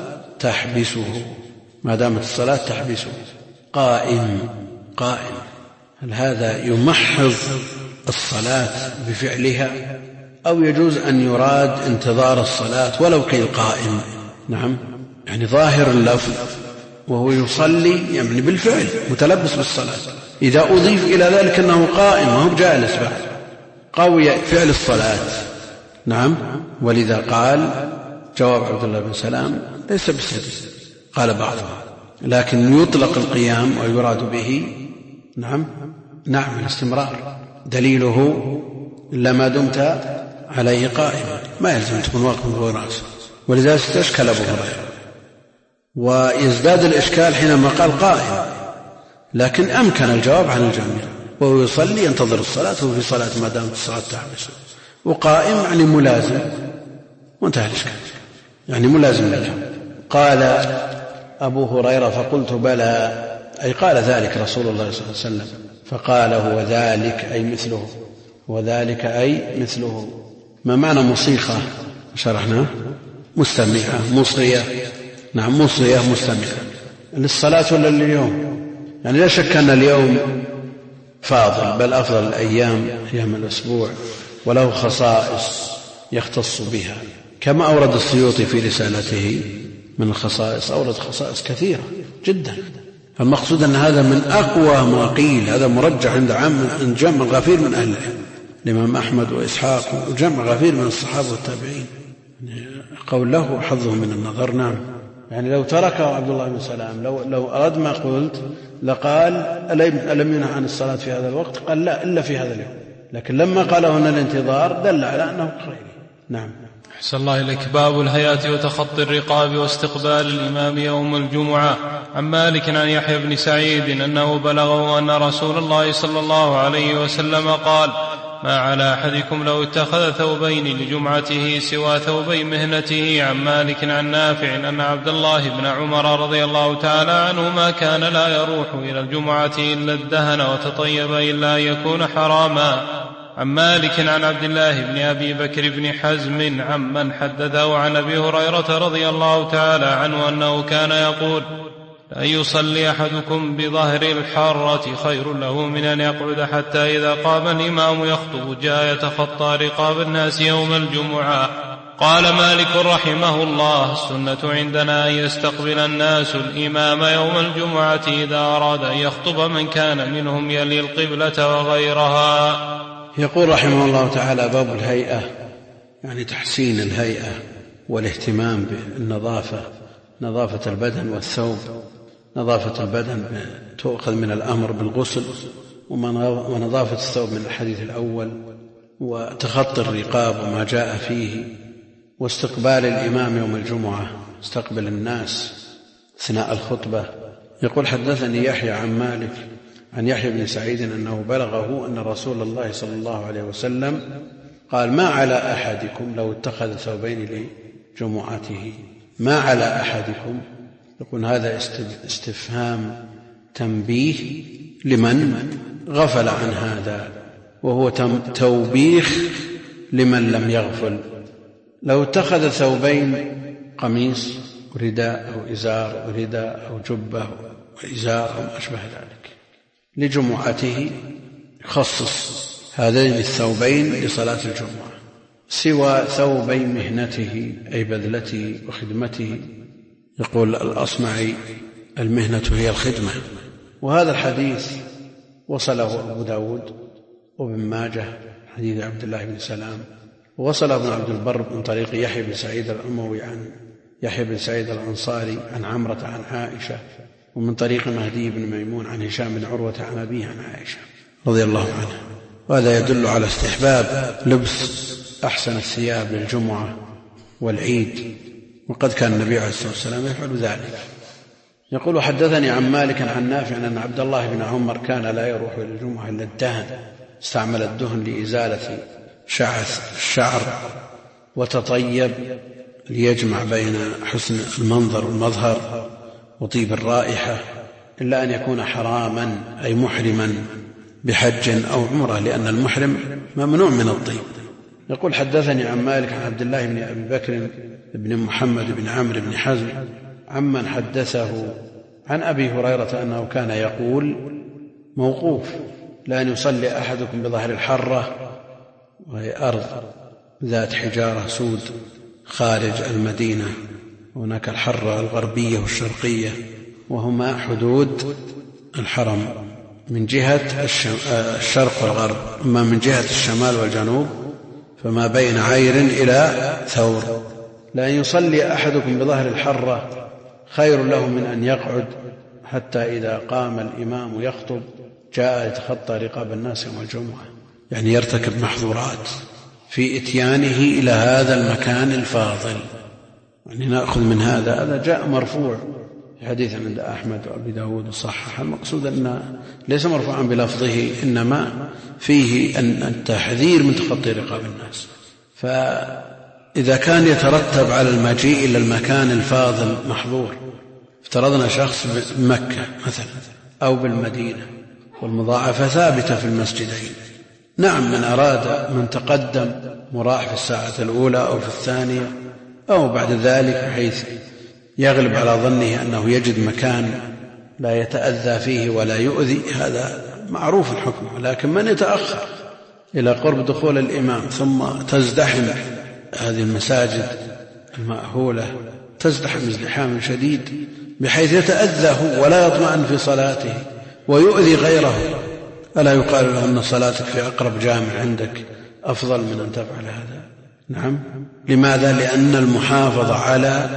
تحبسه ما دامت الصلاة تحبسه قائم قائم هل هذا يمحض الصلاة بفعلها أو يجوز أن يراد انتظار الصلاة ولو كالقائم؟ نعم، يعني ظاهر اللفظ وهو يصلي يعني بالفعل متلبس بالصلاة، إذا أضيف إلى ذلك أنه قائم وهو جالس بعد قوي فعل الصلاة. نعم. ولذا قال جواب عبد الله بن سلام ليس بالسدس، قال بعضهم لكن يطلق القيام ويراد به نعم نعم الاستمرار، دليله لما دمت عليه قائما ما يلزم تكون واقفا فوق رأسه، ولذا استشكل أبو هريرة. ويزداد الإشكال حينما قال قائم، لكن أمكن الجواب عن الجميع، وهو يصلي ينتظر الصلاة وفي صلاة ما دامت الصلاة تحبسه، وقائم يعني ملازم، وانتهى الإشكال يعني ملازم له. قال أبو هريرة فقلت بلى، أي قال ذلك رسول الله صلى الله عليه وسلم، فقال هو ذلك أي مثله وذلك أي مثله. ما معنى مصيخة؟ شرحنا مستمعة مصرية. نعم مصرية مستمعة للصلاة ولا لليوم؟ يعني لا شك أن اليوم فاضل بل أفضل الأيام أيام الأسبوع، وله خصائص يختص بها كما أورد السيوطي في رسالته من الخصائص، أورد خصائص كثيرة جدا. فالمقصود أن هذا من أقوى ما قيل، هذا مرجح عند عام جمع غفير من أهل العلم، الإمام أحمد وإسحاق وجمع غفير من الصحابة والتابعين، قول له حظه من النظر. نعم، يعني لو تركه عبد الله بن سلام لو, لو أراد ما قلت لقال ألم ينهى عن الصلاة في هذا الوقت؟ قال لا إلا في هذا اليوم، لكن لما قال هنا الانتظار دل على أنه خير. نعم. أحسن الله إليك. باب الهيئة وتخطي الرقاب واستقبال الإمام يوم الجمعة. عن مالك عن يحيى بن سعيد أنه بلغه أن رسول الله صلى الله عليه وسلم قال ما على أحدكم لو اتخذ ثوبين لجمعته سوى ثوبي مهنته. عن مالك عن نافع أن عبد الله بن عمر رضي الله تعالى عنهما كان لا يروح إلى الجمعة إلا الدهن وتطيب إلا أن يكون حراما. عن مالك عن عبد الله بن أبي بكر بن حزم عمن حدثه عن أبي هريرة رضي الله تعالى عنه أنه كان يقول لأن يصلي أحدكم بظهر الحارة خير له من أن يقعد حتى إذا قام الإمام يخطب جاء يتخطى رقاب الناس يوم الجمعة. قال مالك رحمه الله السنة عندنا أن يستقبل الناس الإمام يوم الجمعة إذا أراد أن يخطب من كان منهم يلي القبلة وغيرها. يقول رحمه الله تعالى باب الهيئة، يعني تحسين الهيئة والاهتمام بالنظافة، نظافة البدن والثوب. نظافة البدن تؤخذ من الأمر بالغسل، ونظافة الثوب من الحديث الأول، وتخطي الرقاب وما جاء فيه، واستقبال الإمام يوم الجمعة، استقبل الناس أثناء الخطبة. يقول حدثني يحيى عن مالك عن يحيى بن سعيد أنه بلغه أن رسول الله صلى الله عليه وسلم قال ما على أحدكم لو اتخذ ثوبين لجمعته. ما على أحدكم، يكون هذا استفهام تنبيه لمن غفل عن هذا، وهو توبيخ لمن لم يغفل. لو اتخذ ثوبين، قميص ورداء أو إزار ورداء أو جبة وإزار أو ما أشبه ذلك لجمعته، خصص هذين الثوبين لصلاة الجمعة، سوى ثوبي مهنته أي بذلته وخدمته. يقول الأصمعي: المهنة هي الخدمة. وهذا الحديث وصله أبو داود وابن ماجه حديث عبد الله بن سلام، ووصله ابن عبد البر من طريق يحيى بن سعيد الأموي عن يحيى بن سعيد الأنصاري عن عمرة عن عائشة، ومن طريق مهدي بن ميمون عن هشام بن عروة عن أبيه عن عائشة رضي الله عنها. وهذا يدل على استحباب لبس أحسن الثياب للجمعة والعيد، وقد كان النبي عليه الصلاة والسلام يفعل ذلك. يقول: حدثني عن مالك عن نافع أن عبد الله بن عمر كان لا يروح إلى الجمعة إلا الدهن، استعمل الدهن لإزالة شعث الشعر، وتطيب ليجمع بين حسن المنظر والمظهر وطيب الرائحة، إلا أن يكون حراما أي محرما بحج أو عمرة، لأن المحرم ممنوع من الطيب. يقول: حدثني عن مالك عن عبد الله بن أبي بكر بن محمد بن عمرو بن حزم عمن حدثه عن أبي هريرة أنه كان يقول موقوف: لأن يصلي أحدكم بظهر الحرة، وهي أرض ذات حجارة سود خارج المدينة، هناك الحرة الغربية والشرقية، وهما حدود الحرم من جهة الشرق والغرب. أما من جهة الشمال والجنوب فما بين عير إلى ثور. لأن يصلي أحدكم بظهر الحرة خير له من أن يقعد حتى إذا قام الإمام يخطب جاء يتخطى رقاب الناس يوم الجمعة، يعني يرتكب محظورات في إتيانه إلى هذا المكان الفاضل. يعني نأخذ من هذا هذا جاء مرفوع في حديث عند أحمد وأبي داود وصحح. المقصود أن ليس مرفوعا بلفظه، إنما فيه أن التحذير من تخطي رقاب الناس. فإذا كان يترتب على المجيء إلى المكان الفاضل محظور، افترضنا شخص بمكة مثلا أو بالمدينة، والمضاعفة ثابتة في المسجدين، نعم من أراد من تقدم مراح في الساعة الأولى أو في الثانية أو بعد ذلك بحيث يغلب على ظنه أنه يجد مكان لا يتأذى فيه ولا يؤذي، هذا معروف الحكم. لكن من يتأخر إلى قرب دخول الإمام ثم تزدحم هذه المساجد المأهولة، تزدحم ازدحام شديد بحيث يتأذى هو ولا يطمئن في صلاته ويؤذي غيره، ألا يقال له أن صلاتك في أقرب جامع عندك أفضل من أن تفعل هذا؟ نعم. لماذا؟ لأن المحافظة على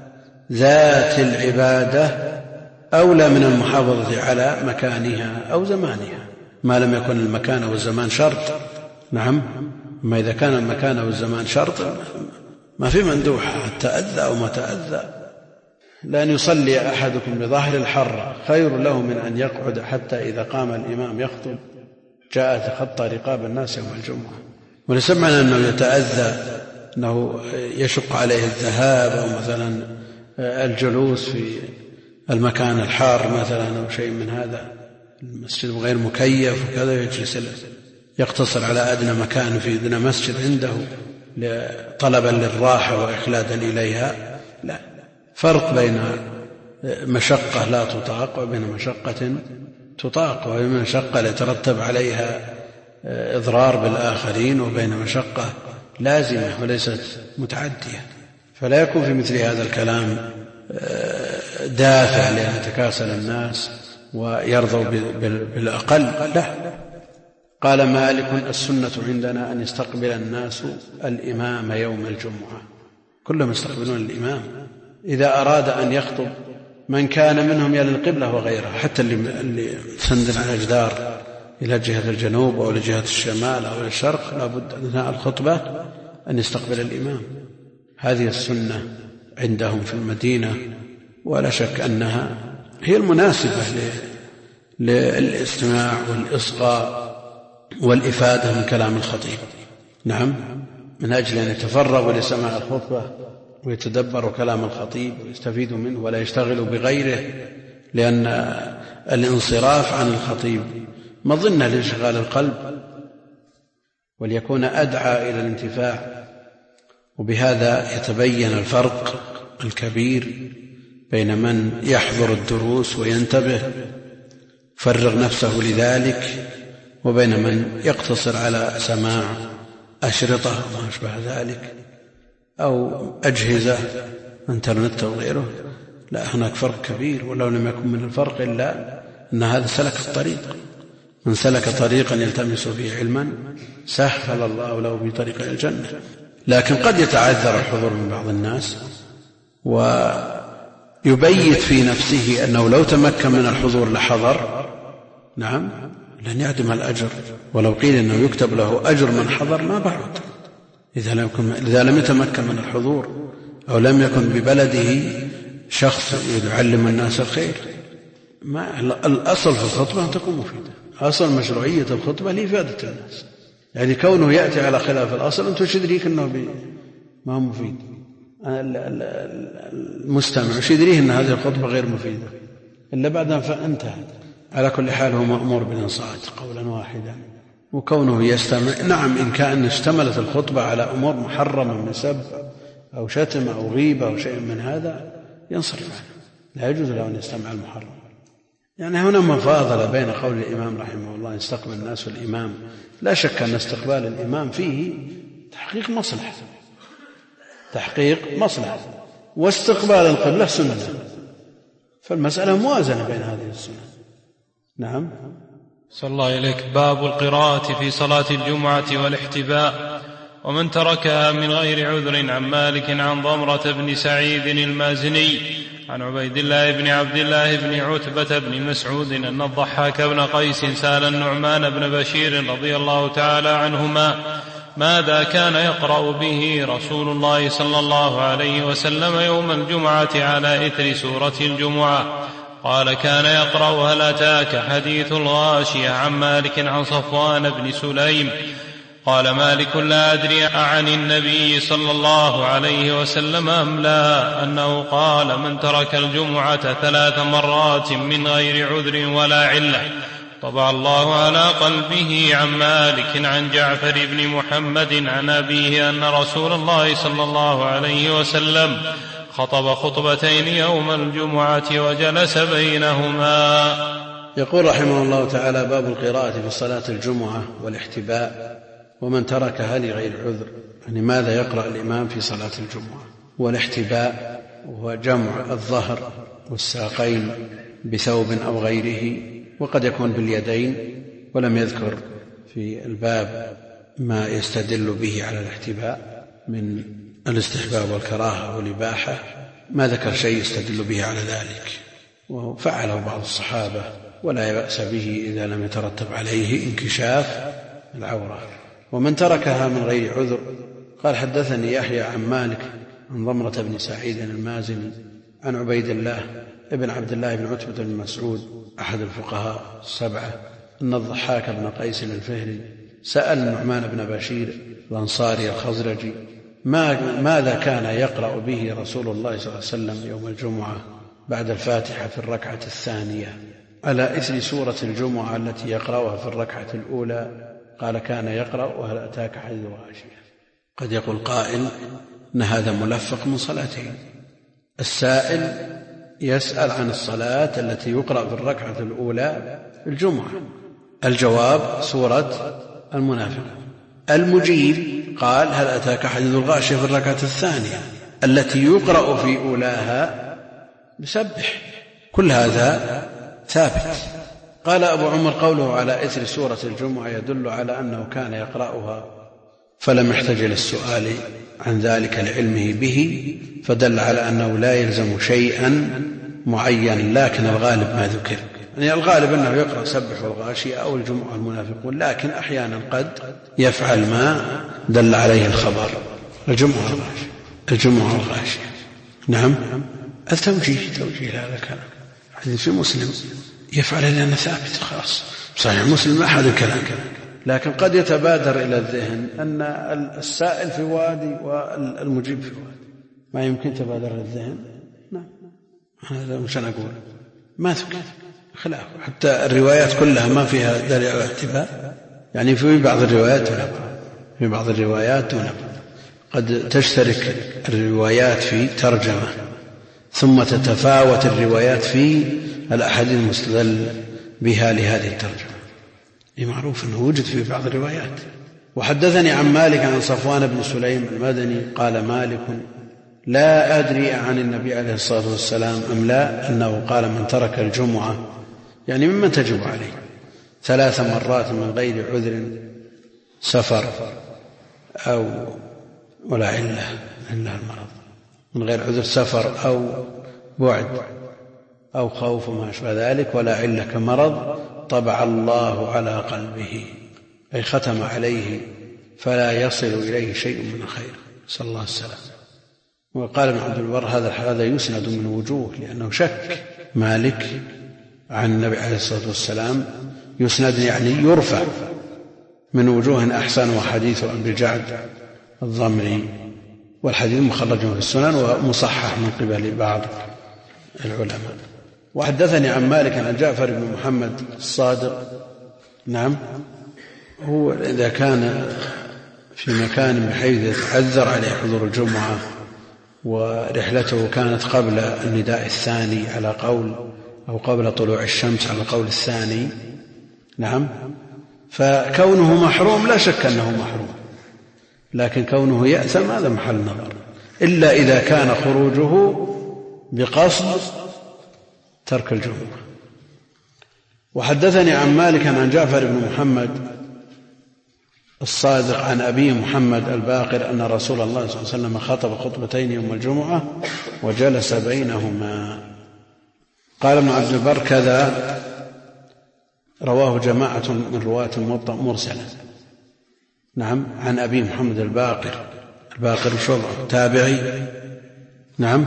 ذات العبادة أولى من المحافظة على مكانها أو زمانها، ما لم يكن المكان والزمان شرط. نعم. ما إذا كان المكان والزمان شرط ما في مندوحة تأذى أو ما تأذى. لأن يصلي أحدكم بظهر الحرة خير له من أن يقعد حتى إذا قام الإمام يخطب جاء تخطى رقاب الناس يوم الجمعة. وليس معنى أنه يتأذى أنه يشق عليه الذهاب أو مثلا الجلوس في المكان الحار مثلا أو شيء من هذا، المسجد غير مكيف وكذا يجلس يقتصر على أدنى مكان في أدنى مسجد عنده طلبا للراحة وإخلادا إليها. لا، فرق بين مشقة لا تطاق وبين مشقة تطاق، وبين مشقة يترتب عليها إضرار بالآخرين وبين مشقة لازمة وليست متعدية. فلا يكون في مثل هذا الكلام دافع لأن يتكاسل الناس ويرضوا بالأقل، لا. قال مالك: السنة عندنا أن يستقبل الناس الإمام يوم الجمعة، كلهم يستقبلون الإمام إذا أراد أن يخطب، من كان منهم يلي القبلة وغيرها، حتى اللي سند على الجدار إلى جهة الجنوب أو لجهة الشمال أو الشرق لابد أثناء الخطبة أن يستقبل الإمام. هذه السنة عندهم في المدينة، ولا شك أنها هي المناسبة للاستماع والإصغاء والإفادة من كلام الخطيب. نعم، من أجل أن يتفرغوا لسماع الخطبة ويتدبروا كلام الخطيب ويستفيدوا منه ولا يشتغلوا بغيره، لأن الانصراف عن الخطيب مظنة لانشغال القلب، وليكون أدعى إلى الانتفاع. وبهذا يتبين الفرق الكبير بين من يحضر الدروس وينتبه فرغ نفسه لذلك، وبين من يقتصر على سماع أشرطة وما أشبه ذلك أو أجهزة انترنت أو غيره. لا، هناك فرق كبير، ولو لم يكن من الفرق إلا أن هذا سلك الطريق. من سلك طريقا يلتمس فيه علما سهل الله له بطريق الجنة. لكن قد يتعذر الحضور من بعض الناس ويبيت في نفسه أنه لو تمكن من الحضور لحضر، نعم، لن يعدم الأجر، ولو قيل أنه يكتب له أجر من حضر ما بعد، إذا لم يكن إذا لم يتمكن من الحضور أو لم يكن ببلده شخص يعلم الناس الخير. ما الأصل في الخطبة أن تكون مفيدة، أصل مشروعية الخطبة لإفادة الناس، يعني كونه يأتي على خلاف الأصل أنت وش يدريك أنه ما هو مفيد؟ المستمع وش يدريه أن هذه الخطبة غير مفيدة إلا بعد أن فانتهت. على كل حال هو مأمور بالإنصات قولا واحدا، وكونه يستمع، نعم، إن كان اشتملت الخطبة على أمور محرمة من سب أو شتم أو غيبة أو شيء من هذا ينصرف عنه، لا يجوز له أن يستمع المحرم. يعني هنا مفاضلة بين قول الإمام رحمه الله يستقبل الناس والإمام. لا شك أن استقبال الإمام فيه تحقيق مصلحة تحقيق مصلحة واستقبال القبلة سنة، فالمسألة موازنة بين هذه السنة. نعم. صلى الله إليك. باب القراءة في صلاة الجمعة والاحتباء. ومن تركها من غير عذر. عن مالك عن ضمرة بن سعيد المازني عن عبيد الله بن عبد الله بن عتبة بن مسعود أن الضحاك بن قيس سأل النعمان بن بشير رضي الله تعالى عنهما ماذا كان يقرأ به رسول الله صلى الله عليه وسلم يوم الجمعة على إثر سورة الجمعة. قال كان يقرأ هل أتاك حديث الغاشية. عن مالك عن صفوان بن سليم قال مالك لا أدري عن النبي صلى الله عليه وسلم أم لا أنه قال من ترك الجمعة ثلاث مرات من غير عذر ولا علة طبع الله على قلبه. عن مالك عن جعفر بن محمد عن أبيه أن رسول الله صلى الله عليه وسلم خطب خطبتين يوم الجمعة وجلس بينهما. يقول رحمه الله تعالى باب القراءة في صلاة الجمعة والاحتباء. ومن تركها لغير عذر، يعني ماذا يقرأ الإمام في صلاة الجمعة. والاحتباء وهو جمع الظهر والساقين بثوب أو غيره، وقد يكون باليدين، ولم يذكر في الباب ما يستدل به على الاحتباء من الاستحباب والكراهة والإباحة، ما ذكر شيء يستدل به على ذلك، وفعله بعض الصحابة ولا بأس به إذا لم يترتب عليه انكشاف العورة. ومن تركها من غير عذر قال حدثني يحيى عن مالك عن ضمرة بن سعيد المازني عن عبيد الله ابن عبد الله بن عتبة بن مسعود أحد الفقهاء السبعة أن الضحاك بن قيس الفهري سأل النعمان بن بشير الأنصاري الخزرجي ماذا كان يقرأ به رسول الله صلى الله عليه وسلم يوم الجمعة بعد الفاتحة في الركعة الثانية على إثر سورة الجمعة التي يقرأها في الركعة الأولى. قال كان يقرأ وهل أتاك حديث الغاشية. قد يقول قائل أن هذا ملفق من صلاتين. السائل يسأل عن الصلاة التي يقرأ في الركعة الأولى في الجمعة، الجواب سورة المنافقون. المجيب قال هل أتاك حديث الغاشية في الركعة الثانية التي يقرأ في أولاها بسبح. كل هذا ثابت. قال أبو عمر قوله على إثر سورة الجمعة يدل على أنه كان يقرأها فلم يحتج للسؤال عن ذلك لعلمه به، فدل على أنه لا يلزم شيئا معين، لكن الغالب ما ذكر، يعني الغالب أنه يقرأ سبح والغاشية أو الجمعة المنافقون، لكن أحيانا قد يفعل ما دل عليه الخبر. الجمعة والغاشية الجمعة والغاشية نعم. التوجيه توجيه هذا الكلام حديث في مسلم يفعل لأنه ثابت خلاص، صحيح مسلم ما أحد الكلام، لكن قد يتبادر إلى الذهن أن السائل في وادي والمجيب في وادي، ما يمكن تبادر الذهن. نعم هذا مش أنا أقول ما ذكر خلاف. حتى الروايات كلها ما فيها دليل على الاعتبار، يعني في بعض الروايات ونبه في بعض الروايات ونبه قد تشترك الروايات في ترجمة ثم تتفاوت الروايات في الأحاديث المستدل بها لهذه الترجمة. معروف أنه وجد في بعض الروايات. وحدثني عن مالك عن صفوان بن سليم المدني قال مالك لا أدري عن النبي عليه الصلاة والسلام أم لا أنه قال من ترك الجمعة يعني ممن تجب عليه ثلاث مرات من غير عذر سفر أو ولا علة إلا المرض، من غير عذر سفر أو بعد أو خوف وما أشبه ذلك ولا علة كمرض طبع الله على قلبه أي ختم عليه فلا يصل إليه شيء من الخير صلى الله عليه وسلم. وقال ابن عبد البر هذا هذا يسند من وجوه لأنه شك مالك عن النبي عليه الصلاة والسلام يسند يعني يرفع من وجوه أحسن وحديث أبي جعد الضمري والحديث مخرج في السنن ومصحح من قبل بعض العلماء. وحدثني عن مالك عن جعفر بن محمد الصادق. نعم هو إذا كان في مكان بحيث يتعذر عليه حضور الجمعة ورحلته كانت قبل النداء الثاني على قول أو قبل طلوع الشمس على قول الثاني نعم فكونه محروم لا شك أنه محروم، لكن كونه يأثم هذا محل نظر إلا إذا كان خروجه بقصد ترك الجمعة. وحدثني عن مالك عن جعفر بن محمد الصادق عن أبي محمد الباقر أن رسول الله صلى الله عليه وسلم خطب خطبتين يوم الجمعة وجلس بينهما. قال ابن عبد البر كذا رواه جماعة من رواة الموطأ مرسلة. نعم عن أبي محمد الباقر الباقر شبع تابعي. نعم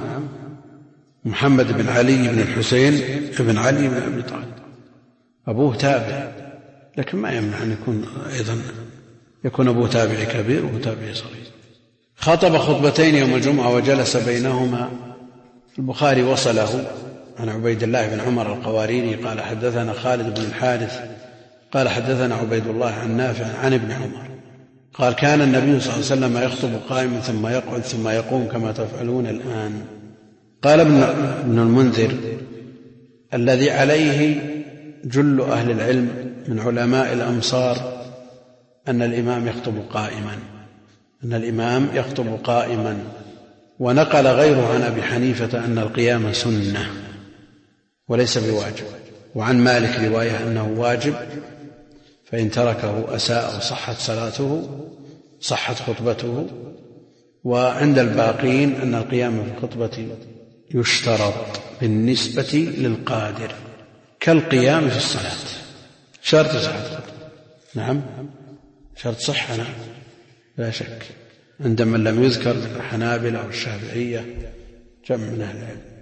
محمد بن علي بن الحسين بن علي بن أبي طالب أبوه تابع، لكن ما يمنع أن يكون أيضا يكون أبوه تابعي كبير وأبوه تابعي صغير. خطب خطبتين يوم الجمعة وجلس بينهما. البخاري وصله عن عبيد الله بن عمر القواريري قال حدثنا خالد بن الحارث قال حدثنا عبيد الله عن نافع عن ابن عمر قال كان النبي صلى الله عليه وسلم يخطب قائما ثم يقعد ثم يقوم كما تفعلون الآن. قال ابن المنذر الذي عليه جل أهل العلم من علماء الأمصار أن الإمام يخطب قائما أن الإمام يخطب قائما ونقل غيره عن أبي حنيفة أن القيام سنة وليس بواجب، وعن مالك رواية أنه واجب فإن تركه أساء وصحت صلاته صحت خطبته. وعند الباقين أن القيام في الخطبة يشترط بالنسبة للقادر كالقيام في الصلاة شرط صحة الخطبة. نعم شرط صحة نعم لا شك عند من لم يذكر الحنابلة أو الشافعية جمع من أهل العلم.